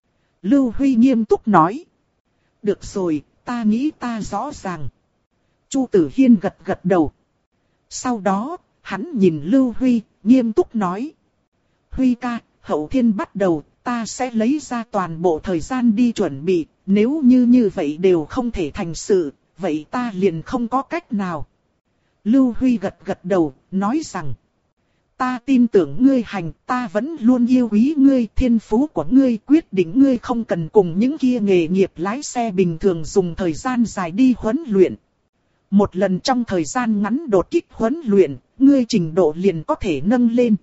Lưu Huy nghiêm túc nói. Được rồi, ta nghĩ ta rõ ràng. Chu Tử Hiên gật gật đầu. Sau đó, hắn nhìn Lưu Huy, nghiêm túc nói. Huy ca, hậu thiên bắt đầu, ta sẽ lấy ra toàn bộ thời gian đi chuẩn bị. Nếu như như vậy đều không thể thành sự, vậy ta liền không có cách nào. Lưu Huy gật gật đầu, nói rằng. Ta tin tưởng ngươi hành, ta vẫn luôn yêu quý ngươi, thiên phú của ngươi, quyết định ngươi không cần cùng những kia nghề nghiệp lái xe bình thường dùng thời gian dài đi huấn luyện. Một lần trong thời gian ngắn đột kích huấn luyện, ngươi trình độ liền có thể nâng lên.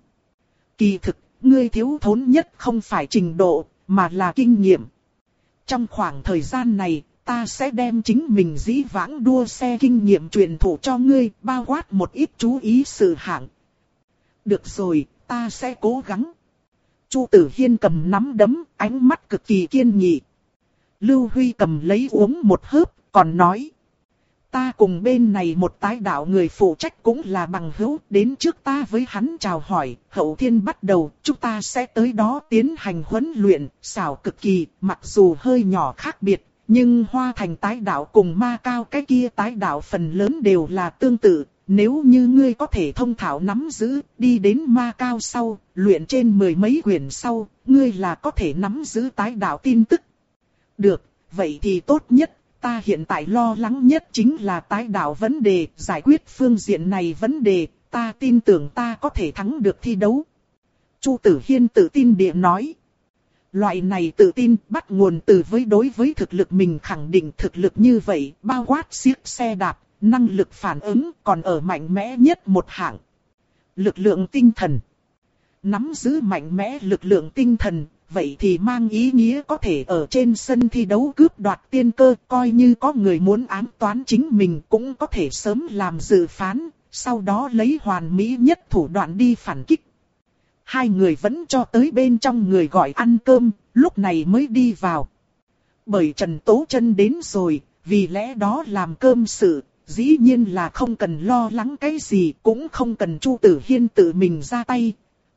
Kỳ thực, ngươi thiếu thốn nhất không phải trình độ, mà là kinh nghiệm. Trong khoảng thời gian này, ta sẽ đem chính mình dĩ vãng đua xe kinh nghiệm truyền thụ cho ngươi, bao quát một ít chú ý sự hạng. Được rồi, ta sẽ cố gắng. Chu Tử Hiên cầm nắm đấm, ánh mắt cực kỳ kiên nghị. Lưu Huy cầm lấy uống một hớp, còn nói. Ta cùng bên này một tái đạo người phụ trách cũng là bằng hữu, đến trước ta với hắn chào hỏi, hậu thiên bắt đầu, chúng ta sẽ tới đó tiến hành huấn luyện, xảo cực kỳ, mặc dù hơi nhỏ khác biệt, nhưng Hoa Thành tái đạo cùng Ma Cao cái kia tái đạo phần lớn đều là tương tự. Nếu như ngươi có thể thông thạo nắm giữ, đi đến Ma Cao sau, luyện trên mười mấy quyển sau, ngươi là có thể nắm giữ tái đạo tin tức. Được, vậy thì tốt nhất, ta hiện tại lo lắng nhất chính là tái đạo vấn đề, giải quyết phương diện này vấn đề, ta tin tưởng ta có thể thắng được thi đấu. Chu Tử Hiên tự tin địa nói. Loại này tự tin bắt nguồn từ với đối với thực lực mình khẳng định thực lực như vậy, bao quát xiếc xe đạp. Năng lực phản ứng còn ở mạnh mẽ nhất một hạng. Lực lượng tinh thần. Nắm giữ mạnh mẽ lực lượng tinh thần, vậy thì mang ý nghĩa có thể ở trên sân thi đấu cướp đoạt tiên cơ, coi như có người muốn ám toán chính mình cũng có thể sớm làm dự phán, sau đó lấy hoàn mỹ nhất thủ đoạn đi phản kích. Hai người vẫn cho tới bên trong người gọi ăn cơm, lúc này mới đi vào. Bởi Trần Tố Chân đến rồi, vì lẽ đó làm cơm sự. Dĩ nhiên là không cần lo lắng cái gì, cũng không cần Chu Tử Hiên tự mình ra tay.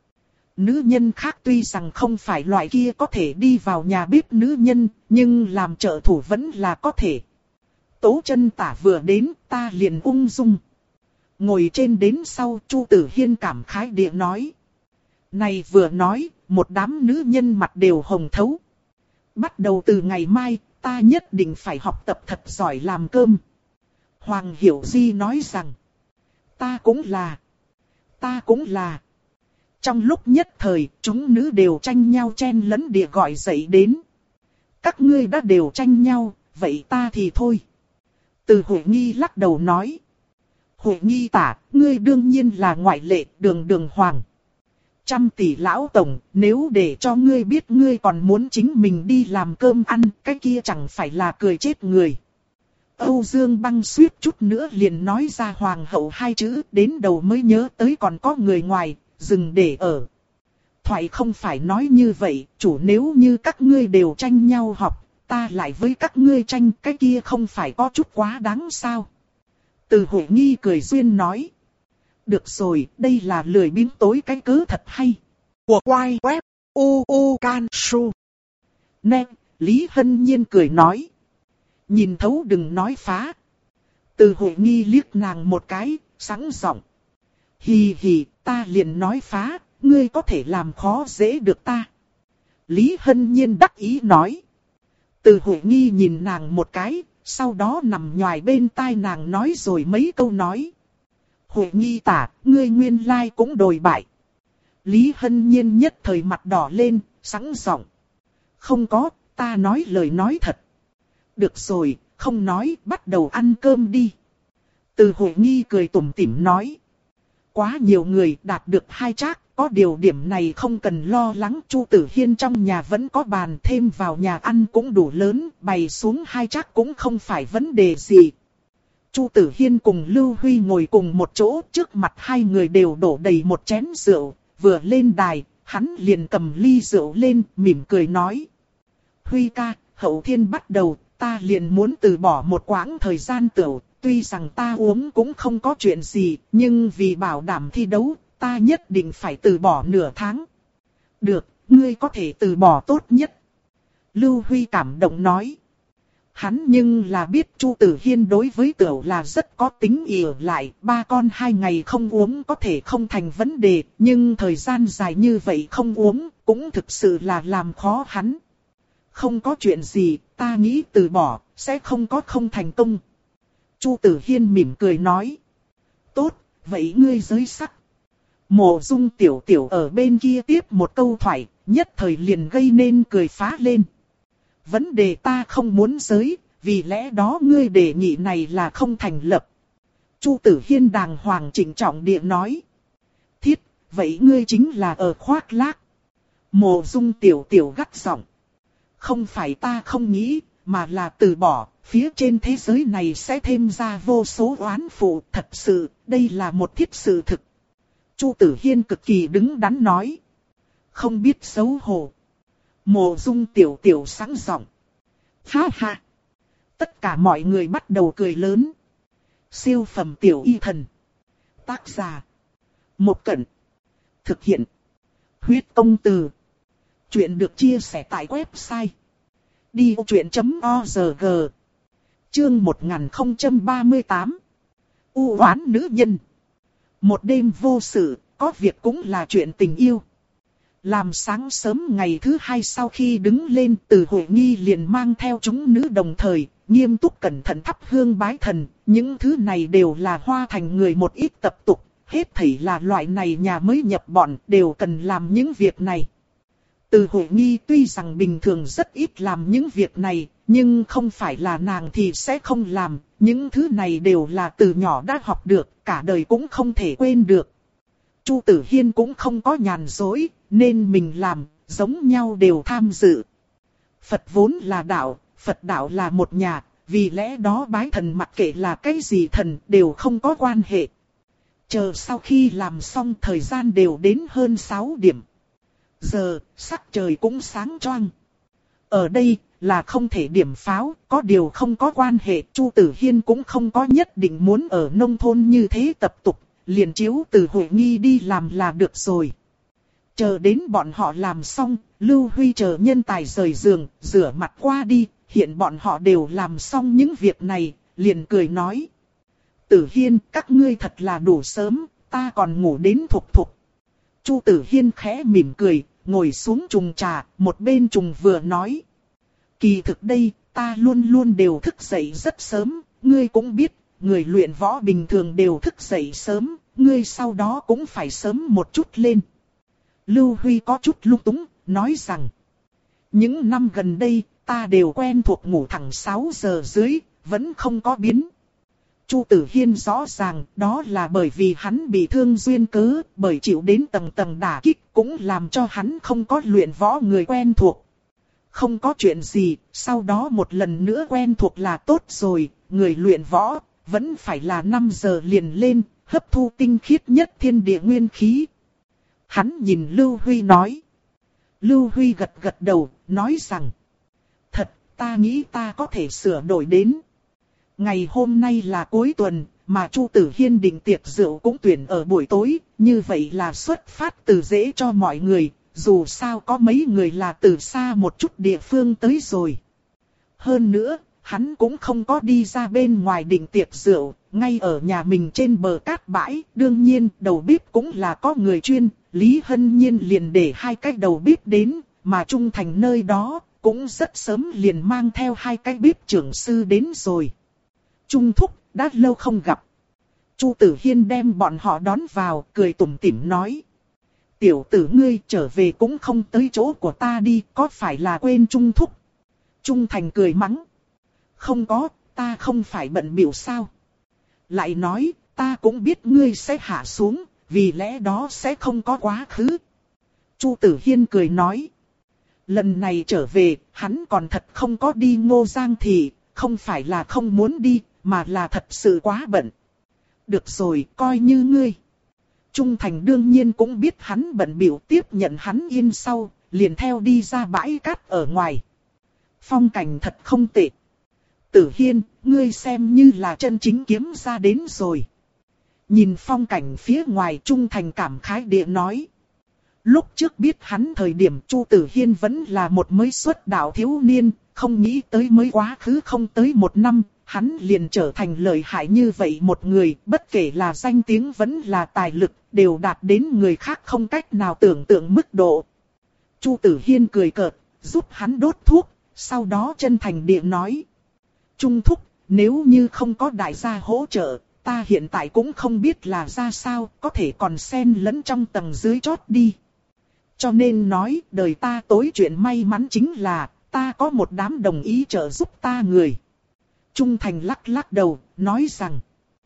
Nữ nhân khác tuy rằng không phải loại kia có thể đi vào nhà bếp nữ nhân, nhưng làm trợ thủ vẫn là có thể. Tố Chân tả vừa đến, ta liền ung dung. Ngồi trên đến sau, Chu Tử Hiên cảm khái địa nói. Này vừa nói, một đám nữ nhân mặt đều hồng thấu. Bắt đầu từ ngày mai, ta nhất định phải học tập thật giỏi làm cơm. Hoàng Hiểu Di nói rằng, ta cũng là, ta cũng là. Trong lúc nhất thời, chúng nữ đều tranh nhau chen lấn địa gọi dậy đến. Các ngươi đã đều tranh nhau, vậy ta thì thôi. Từ Huệ Nghi lắc đầu nói. Huệ Nghi tả, ngươi đương nhiên là ngoại lệ, đường đường hoàng. Trăm tỷ lão tổng, nếu để cho ngươi biết ngươi còn muốn chính mình đi làm cơm ăn, cái kia chẳng phải là cười chết người. Âu Dương Băng suýt chút nữa liền nói ra hoàng hậu hai chữ, đến đầu mới nhớ tới còn có người ngoài, dừng để ở. Thoại không phải nói như vậy, chủ nếu như các ngươi đều tranh nhau học, ta lại với các ngươi tranh, cái kia không phải có chút quá đáng sao? Từ Huệ Nghi cười duyên nói. Được rồi, đây là lười biếng tối cái cớ thật hay. Của quay web u u can su. Nè, Lý Hân Nhiên cười nói. Nhìn thấu đừng nói phá. Từ Huệ Nghi liếc nàng một cái, sẵn giọng. Hì hì, ta liền nói phá, ngươi có thể làm khó dễ được ta. Lý Hân Nhiên đắc ý nói. Từ Huệ Nghi nhìn nàng một cái, sau đó nằm nhoài bên tai nàng nói rồi mấy câu nói. Huệ Nghi tả, ngươi nguyên lai cũng đồi bại. Lý Hân Nhiên nhất thời mặt đỏ lên, sẵn giọng. Không có, ta nói lời nói thật. Được rồi, không nói, bắt đầu ăn cơm đi. Từ Huệ Nghi cười tủm tỉm nói. Quá nhiều người đạt được hai trác, có điều điểm này không cần lo lắng. Chu Tử Hiên trong nhà vẫn có bàn, thêm vào nhà ăn cũng đủ lớn, bày xuống hai trác cũng không phải vấn đề gì. Chu Tử Hiên cùng Lưu Huy ngồi cùng một chỗ, trước mặt hai người đều đổ đầy một chén rượu, vừa lên đài, hắn liền cầm ly rượu lên, mỉm cười nói. Huy ca, hậu thiên bắt đầu, ta liền muốn từ bỏ một quãng thời gian tửu, tuy rằng ta uống cũng không có chuyện gì, nhưng vì bảo đảm thi đấu, ta nhất định phải từ bỏ nửa tháng. Được, ngươi có thể từ bỏ tốt nhất. Lưu Huy cảm động nói. Hắn nhưng là biết Chu Tử Hiên đối với tửu là rất có tính ỷ lại, ba con hai ngày không uống có thể không thành vấn đề, nhưng thời gian dài như vậy không uống, cũng thực sự là làm khó hắn. Không có chuyện gì, ta nghĩ từ bỏ, sẽ không có không thành công. Chu Tử Hiên mỉm cười nói. Tốt, vậy ngươi giới sắc. Mộ Dung tiểu tiểu ở bên kia tiếp một câu thoại, nhất thời liền gây nên cười phá lên. Vấn đề ta không muốn giới, vì lẽ đó ngươi đề nghị này là không thành lập. Chu Tử Hiên đàng hoàng chỉnh trọng địa nói. Thiết, vậy ngươi chính là ở khoác lác. Mộ Dung tiểu tiểu gắt giọng. Không phải ta không nghĩ, mà là từ bỏ, phía trên thế giới này sẽ thêm ra vô số oán phụ, thật sự, đây là một thiết sự thực. Chu Tử Hiên cực kỳ đứng đắn nói. Không biết xấu hổ. Mộ Dung tiểu tiểu sẵn giọng. Ha ha. Tất cả mọi người bắt đầu cười lớn. Siêu phẩm tiểu y thần. Tác giả. Một Cẩn. Thực hiện. Huyết công từ. Chuyện được chia sẻ tại website. đi ô chuyện chấm org. Chương một nghìn không trăm ba mươi tám. U oán nữ nhân. Một đêm vô sự, có việc cũng là chuyện tình yêu. Làm sáng sớm ngày thứ hai sau khi đứng lên, Từ Huệ Nghi liền mang theo chúng nữ đồng thời, nghiêm túc cẩn thận thắp hương bái thần. Những thứ này đều là Hoa Thành người một ít tập tục, hết thảy là loại này nhà mới nhập bọn đều cần làm những việc này. Từ Huệ Nghi tuy rằng bình thường rất ít làm những việc này, nhưng không phải là nàng thì sẽ không làm. Những thứ này đều là từ nhỏ đã học được, cả đời cũng không thể quên được. Chu Tử Hiên cũng không có nhàn dối, nên mình làm, giống nhau đều tham dự. Phật vốn là đạo, Phật đạo là một nhà, vì lẽ đó bái thần mặc kệ là cái gì thần đều không có quan hệ. Chờ sau khi làm xong thời gian đều đến hơn sáu điểm. Giờ, sắc trời cũng sáng choang. Ở đây là không thể điểm pháo, có điều không có quan hệ, Chu Tử Hiên cũng không có nhất định muốn ở nông thôn như thế tập tục, liền chiếu Từ Huệ Nghi đi làm là được rồi. Chờ đến bọn họ làm xong, Lưu Huy chờ nhân tài rời giường, rửa mặt qua đi, hiện bọn họ đều làm xong những việc này, liền cười nói. Tử Hiên, các ngươi thật là đủ sớm, ta còn ngủ đến thục thục. Chu Tử Hiên khẽ mỉm cười, ngồi xuống trùng trà, một bên trùng vừa nói. Kỳ thực đây, ta luôn luôn đều thức dậy rất sớm, ngươi cũng biết, người luyện võ bình thường đều thức dậy sớm, ngươi sau đó cũng phải sớm một chút lên. Lưu Huy có chút lung túng, nói rằng. Những năm gần đây, ta đều quen thuộc ngủ thẳng sáu giờ dưới, vẫn không có biến. Chu Tử Hiên rõ ràng đó là bởi vì hắn bị thương duyên cớ, bởi chịu đến tầng tầng đả kích cũng làm cho hắn không có luyện võ người quen thuộc. Không có chuyện gì, sau đó một lần nữa quen thuộc là tốt rồi, người luyện võ, vẫn phải là năm giờ liền lên, hấp thu tinh khiết nhất thiên địa nguyên khí. Hắn nhìn Lưu Huy nói. Lưu Huy gật gật đầu, nói rằng. Thật, ta nghĩ ta có thể sửa đổi đến. Ngày hôm nay là cuối tuần, mà Chu Tử Hiên định tiệc rượu cũng tuyển ở buổi tối, như vậy là xuất phát từ dễ cho mọi người, dù sao có mấy người là từ xa một chút địa phương tới rồi. Hơn nữa, hắn cũng không có đi ra bên ngoài định tiệc rượu, ngay ở nhà mình trên bờ cát bãi, đương nhiên đầu bếp cũng là có người chuyên, Lý Hân Nhiên liền để hai cái đầu bếp đến, mà Trung Thành nơi đó, cũng rất sớm liền mang theo hai cái bếp trưởng sư đến rồi. Trung thúc, đã lâu không gặp. Chu Tử Hiên đem bọn họ đón vào, cười tủm tỉm nói. Tiểu tử ngươi trở về cũng không tới chỗ của ta đi, có phải là quên Trung thúc? Trung Thành cười mắng. Không có, ta không phải bận biểu sao. Lại nói, ta cũng biết ngươi sẽ hạ xuống, vì lẽ đó sẽ không có quá khứ. Chu Tử Hiên cười nói. Lần này trở về, hắn còn thật không có đi Ngô Giang Thị, không phải là không muốn đi, mà là thật sự quá bận. Được rồi, coi như ngươi. Trung Thành đương nhiên cũng biết hắn bận biểu tiếp nhận hắn yên sau, liền theo đi ra bãi cát ở ngoài. Phong cảnh thật không tệ. Tử Hiên, ngươi xem như là chân chính kiếm ra đến rồi. Nhìn phong cảnh phía ngoài Trung Thành cảm khái địa nói. Lúc trước biết hắn thời điểm Chu Tử Hiên vẫn là một mới xuất đạo thiếu niên, không nghĩ tới mới quá khứ không tới một năm, hắn liền trở thành lợi hại như vậy một người, bất kể là danh tiếng vẫn là tài lực, đều đạt đến người khác không cách nào tưởng tượng mức độ. Chu Tử Hiên cười cợt, giúp hắn đốt thuốc, sau đó chân thành địa nói. Trung thúc, nếu như không có đại gia hỗ trợ, ta hiện tại cũng không biết là ra sao, có thể còn xen lẫn trong tầng dưới chót đi. Cho nên nói, đời ta tối chuyện may mắn chính là, ta có một đám đồng ý trợ giúp ta người. Trung Thành lắc lắc đầu, nói rằng.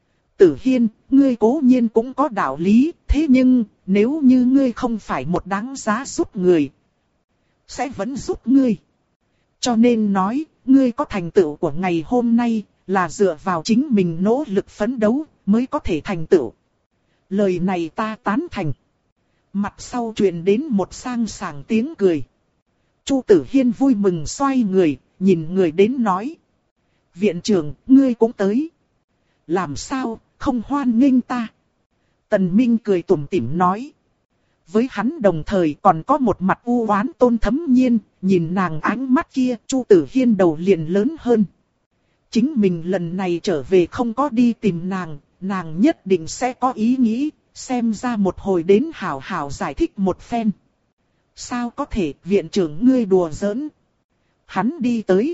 Tử Hiên, ngươi cố nhiên cũng có đạo lý, thế nhưng, nếu như ngươi không phải một đáng giá giúp người, sẽ vẫn giúp ngươi. Cho nên nói, ngươi có thành tựu của ngày hôm nay, là dựa vào chính mình nỗ lực phấn đấu, mới có thể thành tựu. Lời này ta tán thành. Mặt sau truyền đến một sang sảng tiếng cười. Chu Tử Hiên vui mừng xoay người, nhìn người đến nói. Viện trưởng, ngươi cũng tới. Làm sao, không hoan nghênh ta? Tần Minh cười tủm tỉm nói. Với hắn đồng thời còn có một mặt u oán Tôn Thấm Nhiên, nhìn nàng ánh mắt kia, Chu Tử Hiên đầu liền lớn hơn. Chính mình lần này trở về không có đi tìm nàng, nàng nhất định sẽ có ý nghĩ, xem ra một hồi đến hảo hảo giải thích một phen. Sao có thể, viện trưởng ngươi đùa giỡn? Hắn đi tới,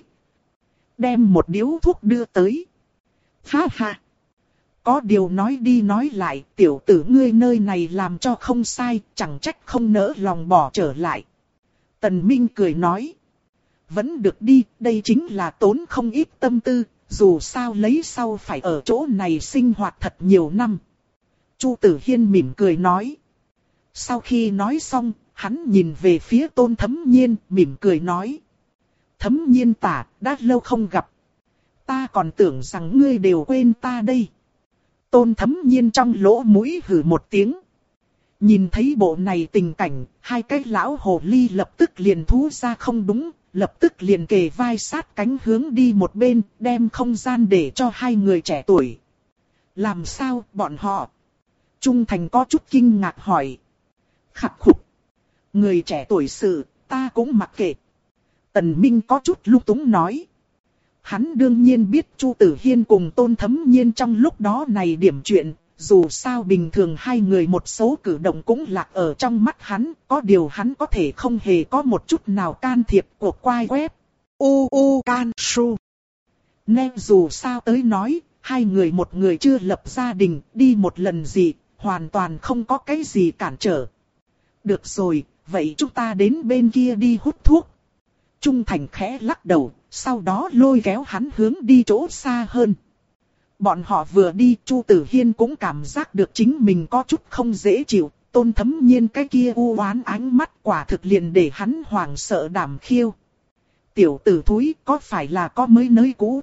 đem một điếu thuốc đưa tới. Ha ha! Có điều nói đi nói lại, tiểu tử ngươi nơi này làm cho không sai, chẳng trách không nỡ lòng bỏ trở lại. Tần Minh cười nói. Vẫn được đi, đây chính là tốn không ít tâm tư, dù sao lấy sau phải ở chỗ này sinh hoạt thật nhiều năm. Chu Tử Hiên mỉm cười nói. Sau khi nói xong, hắn nhìn về phía Tôn Thấm Nhiên, mỉm cười nói. Thấm Nhiên tả, đã lâu không gặp. Ta còn tưởng rằng ngươi đều quên ta đây. Tôn Thấm Nhiên trong lỗ mũi hừ một tiếng. Nhìn thấy bộ này tình cảnh, hai cái lão hồ ly lập tức liền thú ra không đúng, lập tức liền kề vai sát cánh hướng đi một bên, đem không gian để cho hai người trẻ tuổi. Làm sao bọn họ? Trung Thành có chút kinh ngạc hỏi. Khắc khục. Người trẻ tuổi sự, ta cũng mặc kệ. Tần Minh có chút lung túng nói. Hắn đương nhiên biết Chu Tử Hiên cùng Tôn Thấm Nhiên trong lúc đó này điểm chuyện, dù sao bình thường hai người một số cử động cũng lạc ở trong mắt hắn, có điều hắn có thể không hề có một chút nào can thiệp của quai web. U U Can Su. Nên dù sao tới nói, hai người một người chưa lập gia đình, đi một lần gì, hoàn toàn không có cái gì cản trở. Được rồi, vậy chúng ta đến bên kia đi hút thuốc. Trung Thành khẽ lắc đầu, sau đó lôi kéo hắn hướng đi chỗ xa hơn. Bọn họ vừa đi, Chu Tử Hiên cũng cảm giác được chính mình có chút không dễ chịu. Tôn Thấm Nhiên cái kia u oán ánh mắt quả thực liền để hắn hoảng sợ đảm khiêu. Tiểu tử thúi, có phải là có mới nới cũ?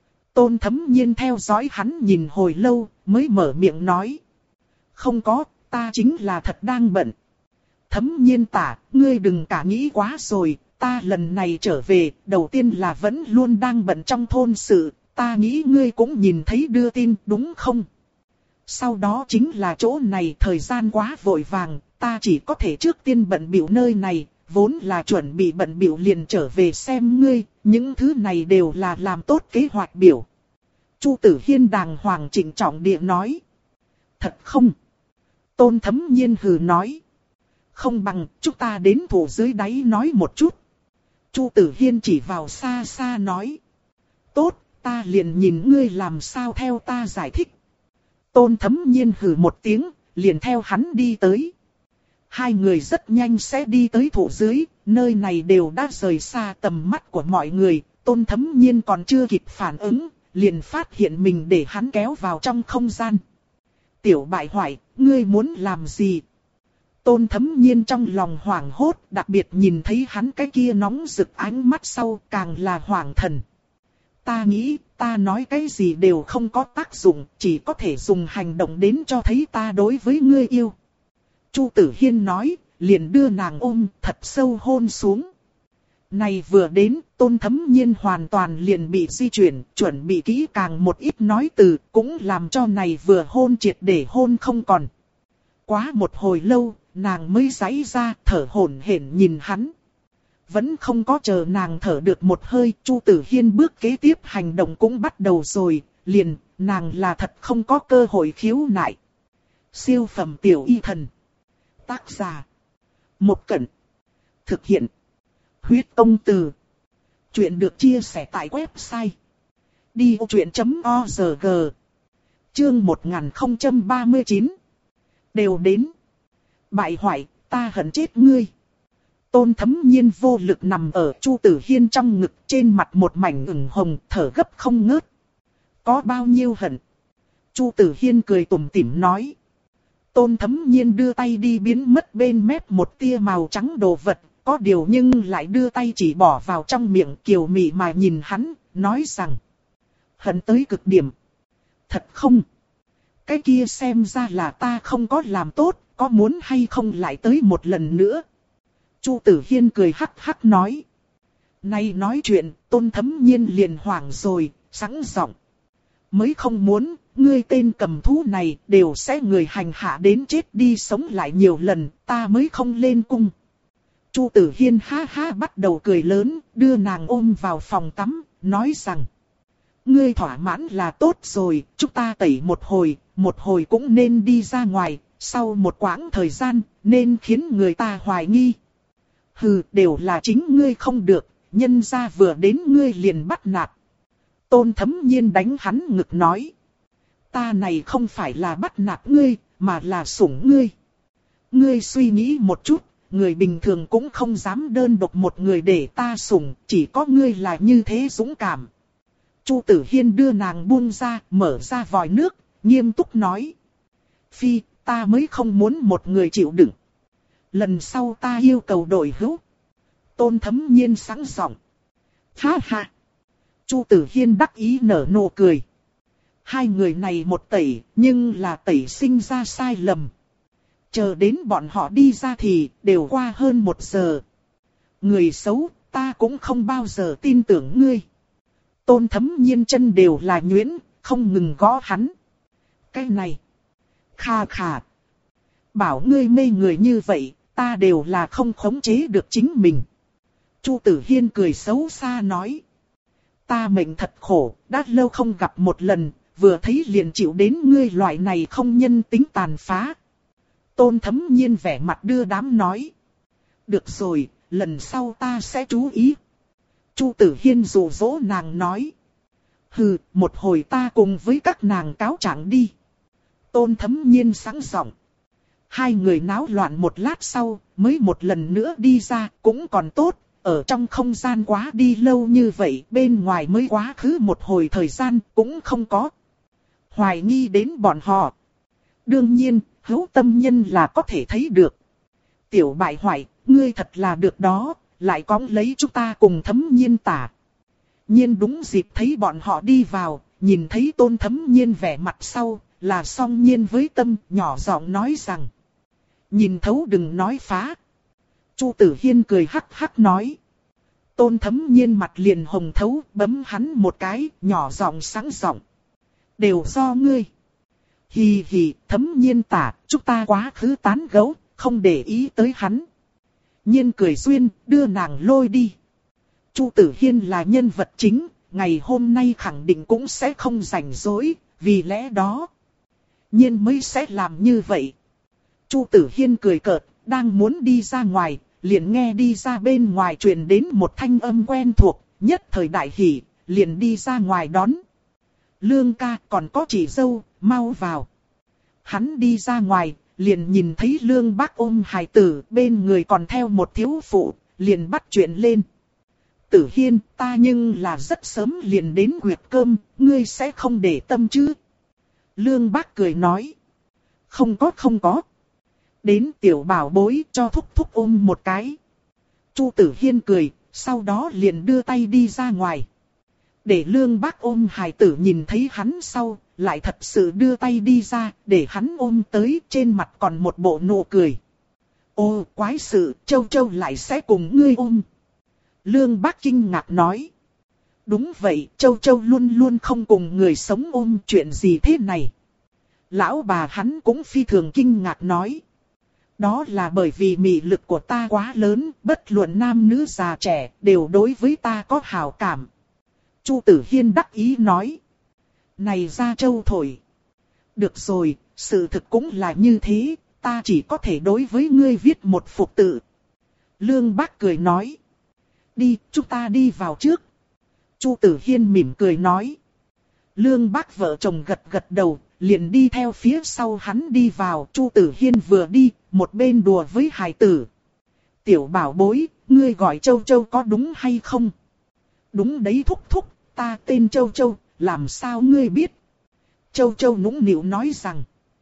Tôn Thấm Nhiên theo dõi hắn nhìn hồi lâu, mới mở miệng nói. Không có, ta chính là thật đang bận. Thấm Nhiên tả, ngươi đừng cả nghĩ quá rồi, ta lần này trở về, đầu tiên là vẫn luôn đang bận trong thôn sự, ta nghĩ ngươi cũng nhìn thấy đưa tin đúng không? Sau đó chính là chỗ này thời gian quá vội vàng, ta chỉ có thể trước tiên bận bịu nơi này, vốn là chuẩn bị bận bịu liền trở về xem ngươi, những thứ này đều là làm tốt kế hoạch biểu. Chu Tử Hiên đàng hoàng trịnh trọng địa nói. Thật không? Tôn Thấm Nhiên hừ nói. Không bằng chúng ta đến thủ dưới đáy nói một chút. Chu Tử Hiên chỉ vào xa xa nói. Tốt, ta liền nhìn ngươi làm sao theo ta giải thích. Tôn Thấm Nhiên hừ một tiếng, liền theo hắn đi tới. Hai người rất nhanh sẽ đi tới thủ dưới, nơi này đều đã rời xa tầm mắt của mọi người. Tôn Thấm Nhiên còn chưa kịp phản ứng, liền phát hiện mình để hắn kéo vào trong không gian. Tiểu bại hoại, ngươi muốn làm gì? Tôn Thấm Nhiên trong lòng hoảng hốt, đặc biệt nhìn thấy hắn cái kia nóng rực ánh mắt sau càng là hoảng thần. Ta nghĩ, ta nói cái gì đều không có tác dụng, chỉ có thể dùng hành động đến cho thấy ta đối với ngươi yêu. Chu Tử Hiên nói, liền đưa nàng ôm, thật sâu hôn xuống. Này vừa đến, Tôn Thấm Nhiên hoàn toàn liền bị di chuyển, chuẩn bị kỹ càng một ít nói từ, cũng làm cho này vừa hôn triệt để hôn không còn. Quá một hồi lâu, nàng mới giãy ra, thở hổn hển nhìn hắn. Vẫn không có chờ nàng thở được một hơi, Chu Tử Hiên bước kế tiếp hành động cũng bắt đầu rồi, liền, nàng là thật không có cơ hội khiếu nại. Siêu phẩm tiểu y thần. Tác giả. Một Cẩn. Thực hiện. Huyết Công Từ. Chuyện được chia sẻ tại website. đi ô chuyện chấm org. Chương một nghìn không trăm ba mươi chín. Đều đến. Bại hoại, ta hận chết ngươi. Tôn Thấm Nhiên vô lực nằm ở Chu Tử Hiên trong ngực, trên mặt một mảnh ửng hồng, thở gấp không ngớt. Có bao nhiêu hận? Chu Tử Hiên cười tủm tỉm nói. Tôn Thấm Nhiên đưa tay đi biến mất bên mép một tia màu trắng đồ vật, có điều nhưng lại đưa tay chỉ bỏ vào trong miệng kiều mị mà nhìn hắn, nói rằng. Hận tới cực điểm. Thật không? Cái kia xem ra là ta không có làm tốt, có muốn hay không lại tới một lần nữa? Chu Tử Hiên cười hắc hắc nói. Này nói chuyện, Tôn Thấm Nhiên liền hoảng rồi, sẵn giọng. Mới không muốn, ngươi tên cầm thú này đều sẽ người hành hạ đến chết đi sống lại nhiều lần, ta mới không lên cung. Chu Tử Hiên ha ha bắt đầu cười lớn, đưa nàng ôm vào phòng tắm, nói rằng. Ngươi thỏa mãn là tốt rồi, chúng ta tẩy một hồi, một hồi cũng nên đi ra ngoài, sau một quãng thời gian, nên khiến người ta hoài nghi. Hừ, đều là chính ngươi không được, nhân gia vừa đến ngươi liền bắt nạt. Tôn Thấm Nhiên đánh hắn ngực nói. Ta này không phải là bắt nạt ngươi, mà là sủng ngươi. Ngươi suy nghĩ một chút, người bình thường cũng không dám đơn độc một người để ta sủng, chỉ có ngươi là như thế dũng cảm. Chu Tử Hiên đưa nàng buông ra, mở ra vòi nước, nghiêm túc nói. Phi, ta mới không muốn một người chịu đựng. Lần sau ta yêu cầu đổi hữu. Tôn Thấm Nhiên sẵn giọng. Ha ha. Chu Tử Hiên đắc ý nở nụ cười. Hai người này một tẩy, nhưng là tẩy sinh ra sai lầm. Chờ đến bọn họ đi ra thì đều qua hơn một giờ. Người xấu, ta cũng không bao giờ tin tưởng ngươi. Tôn Thấm Nhiên chân đều là nhuyễn, không ngừng gõ hắn. Cái này. Kha khà. Bảo ngươi mê người như vậy, ta đều là không khống chế được chính mình. Chu Tử Hiên cười xấu xa nói. Ta mệnh thật khổ, đã lâu không gặp một lần, vừa thấy liền chịu đến ngươi loại này không nhân tính tàn phá. Tôn Thấm Nhiên vẻ mặt đưa đám nói. Được rồi, lần sau ta sẽ chú ý. Chu Tử Hiên dụ dỗ nàng nói. Hừ, một hồi ta cùng với các nàng cáo trạng đi. Tôn Thấm Nhiên sẵn giọng. Hai người náo loạn một lát sau, mới một lần nữa đi ra, cũng còn tốt. Ở trong không gian quá đi lâu như vậy, bên ngoài mới quá khứ một hồi thời gian, cũng không có hoài nghi đến bọn họ. Đương nhiên, hữu tâm nhân là có thể thấy được. Tiểu bại hoại, ngươi thật là được đó, lại cõng lấy chúng ta cùng Thấm Nhiên tả. Nhiên đúng dịp thấy bọn họ đi vào, nhìn thấy Tôn Thấm Nhiên vẻ mặt sau, là song nhiên với tâm, nhỏ giọng nói rằng. Nhìn thấu đừng nói phá. Chu Tử Hiên cười hắc hắc nói. Tôn Thấm Nhiên mặt liền hồng thấu, bấm hắn một cái, nhỏ giọng sáng giọng. Đều do ngươi. Hì hì, Thấm Nhiên tả, chúng ta quá khứ tán gẫu, không để ý tới hắn. Nhiên cười duyên, đưa nàng lôi đi. Chu Tử Hiên là nhân vật chính, ngày hôm nay khẳng định cũng sẽ không rảnh rỗi, vì lẽ đó Nhiên mới sẽ làm như vậy. Chu Tử Hiên cười cợt, đang muốn đi ra ngoài, liền nghe đi ra bên ngoài truyền đến một thanh âm quen thuộc, nhất thời đại hỉ, liền đi ra ngoài đón. Lương ca, còn có chị dâu, mau vào. Hắn đi ra ngoài, liền nhìn thấy Lương Bác ôm hài tử, bên người còn theo một thiếu phụ, liền bắt chuyện lên. Tử Hiên, ta nhưng là rất sớm liền đến quyệt cơm, ngươi sẽ không để tâm chứ? Lương Bác cười nói. Không có không có. Đến tiểu bảo bối cho thúc thúc ôm một cái. Chu Tử Hiên cười, sau đó liền đưa tay đi ra ngoài. Để Lương Bác ôm hài tử nhìn thấy hắn sau, lại thật sự đưa tay đi ra, để hắn ôm tới, trên mặt còn một bộ nụ cười. Ô quái sự, Châu Châu lại sẽ cùng ngươi ôm. Lương Bác kinh ngạc nói. Đúng vậy, Châu Châu luôn luôn không cùng người sống ôm, chuyện gì thế này? Lão bà hắn cũng phi thường kinh ngạc nói. Đó là bởi vì mị lực của ta quá lớn, bất luận nam nữ già trẻ, đều đối với ta có hảo cảm. Chu Tử Hiên đắc ý nói. Này ra Châu thổi. Được rồi, sự thực cũng là như thế, ta chỉ có thể đối với ngươi viết một phục tự. Lương Bác cười nói. Đi, chúng ta đi vào trước. Chu Tử Hiên mỉm cười nói. Lương Bác vợ chồng gật gật đầu, liền đi theo phía sau hắn đi vào. Chu Tử Hiên vừa đi, một bên đùa với hài tử. Tiểu bảo bối, ngươi gọi Châu Châu có đúng hay không? Đúng đấy thúc thúc, ta tên Châu Châu, làm sao ngươi biết? Châu Châu nũng nịu nói rằng.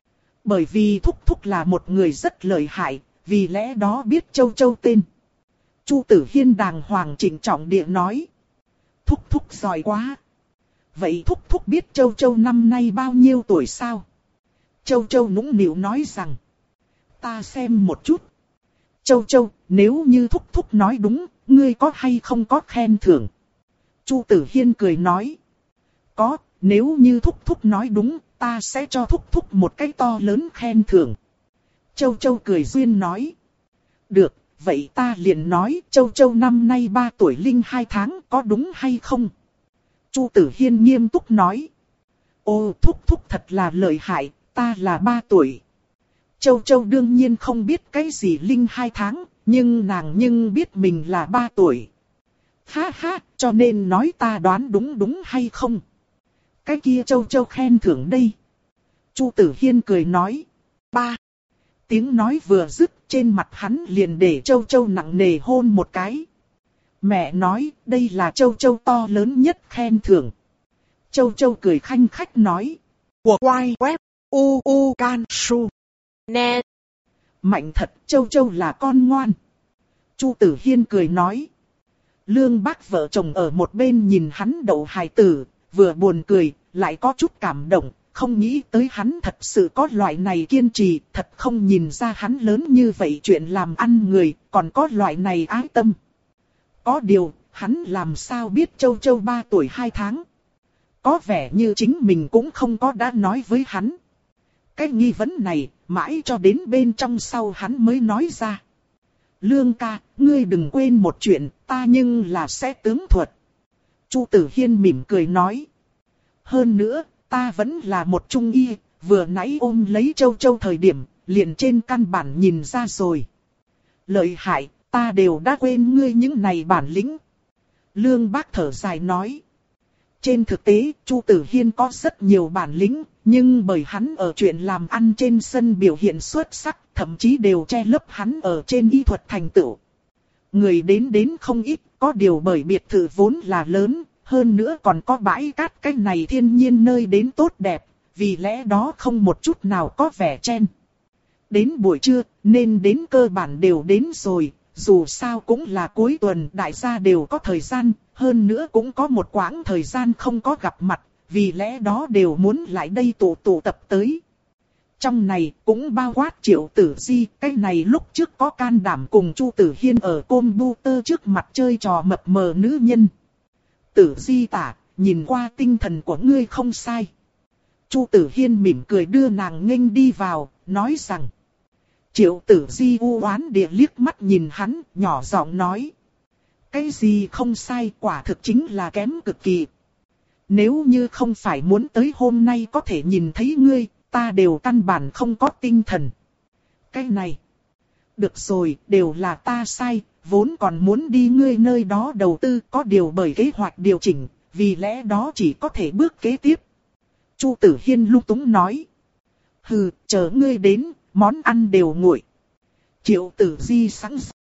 Bởi vì thúc thúc là một người rất lợi hại, vì lẽ đó biết Châu Châu tên. Chu Tử Hiên đàng hoàng trịnh trọng địa nói. Thúc thúc giỏi quá. Vậy thúc thúc biết Châu Châu năm nay bao nhiêu tuổi sao? Châu Châu nũng nịu nói rằng. Ta xem một chút. Châu Châu, nếu như thúc thúc nói đúng, ngươi có hay không có khen thưởng? Chu Tử Hiên cười nói. Có, nếu như thúc thúc nói đúng, ta sẽ cho thúc thúc một cái to lớn khen thưởng. Châu Châu cười duyên nói. Được, vậy ta liền nói Châu Châu năm nay ba tuổi linh hai tháng có đúng hay không? Chu Tử Hiên nghiêm túc nói. Ô thúc thúc thật là lợi hại, ta là ba tuổi. Châu Châu đương nhiên không biết cái gì linh hai tháng, nhưng nàng nhưng biết mình là ba tuổi. Ha ha, cho nên nói ta đoán đúng đúng hay không? Cái kia Châu Châu khen thưởng đây. Chu Tử Hiên cười nói. Ba. Tiếng nói vừa dứt, trên mặt hắn liền để Châu Châu nặng nề hôn một cái. Mẹ nói, đây là Châu Châu to lớn nhất khen thưởng. Châu Châu cười khanh khách nói. Của quay web u u can su. Nè. Mạnh thật, Châu Châu là con ngoan. Chu Tử Hiên cười nói. Lương Bác vợ chồng ở một bên nhìn hắn đậu hài tử, vừa buồn cười, lại có chút cảm động, không nghĩ tới hắn thật sự có loại này kiên trì, thật không nhìn ra hắn lớn như vậy chuyện làm ăn người, còn có loại này ái tâm. Có điều, hắn làm sao biết Châu Châu ba tuổi hai tháng? Có vẻ như chính mình cũng không có đã nói với hắn. Cái nghi vấn này, mãi cho đến bên trong sau hắn mới nói ra. Lương ca, ngươi đừng quên một chuyện, ta nhưng là sẽ tướng thuật. Chu Tử Hiên mỉm cười nói. Hơn nữa, ta vẫn là một trung y, vừa nãy ôm lấy Châu Châu thời điểm, liền trên căn bản nhìn ra rồi. Lợi hại, ta đều đã quên ngươi những này bản lĩnh. Lương Bác thở dài nói. Trên thực tế, Chu Tử Hiên có rất nhiều bản lĩnh, nhưng bởi hắn ở chuyện làm ăn trên sân biểu hiện xuất sắc, thậm chí đều che lấp hắn ở trên y thuật thành tựu. Người đến đến không ít, có điều bởi biệt thự vốn là lớn, hơn nữa còn có bãi cát, cái này thiên nhiên nơi đến tốt đẹp, vì lẽ đó không một chút nào có vẻ chen. Đến buổi trưa, nên đến cơ bản đều đến rồi, dù sao cũng là cuối tuần, đại gia đều có thời gian, hơn nữa cũng có một quãng thời gian không có gặp mặt, vì lẽ đó đều muốn lại đây tụ tụ tập tới. Trong này cũng bao quát Triệu Tử Di, cái này lúc trước có can đảm cùng Chu Tử Hiên ở computer trước mặt chơi trò mập mờ nữ nhân. Tử Di tả, nhìn qua tinh thần của ngươi không sai. Chu Tử Hiên mỉm cười đưa nàng nghênh đi vào, nói rằng. Triệu Tử Di u oán địa liếc mắt nhìn hắn, nhỏ giọng nói. Cái gì không sai, quả thực chính là kém cực kỳ. Nếu như không phải muốn tới hôm nay có thể nhìn thấy ngươi, ta đều căn bản không có tinh thần. Cái này. Được rồi, đều là ta sai, vốn còn muốn đi ngươi nơi đó đầu tư, có điều bởi kế hoạch điều chỉnh, vì lẽ đó chỉ có thể bước kế tiếp. Chu Tử Hiên lung túng nói. Hừ, chờ ngươi đến, món ăn đều nguội. Triệu Tử Di sẵn sàng.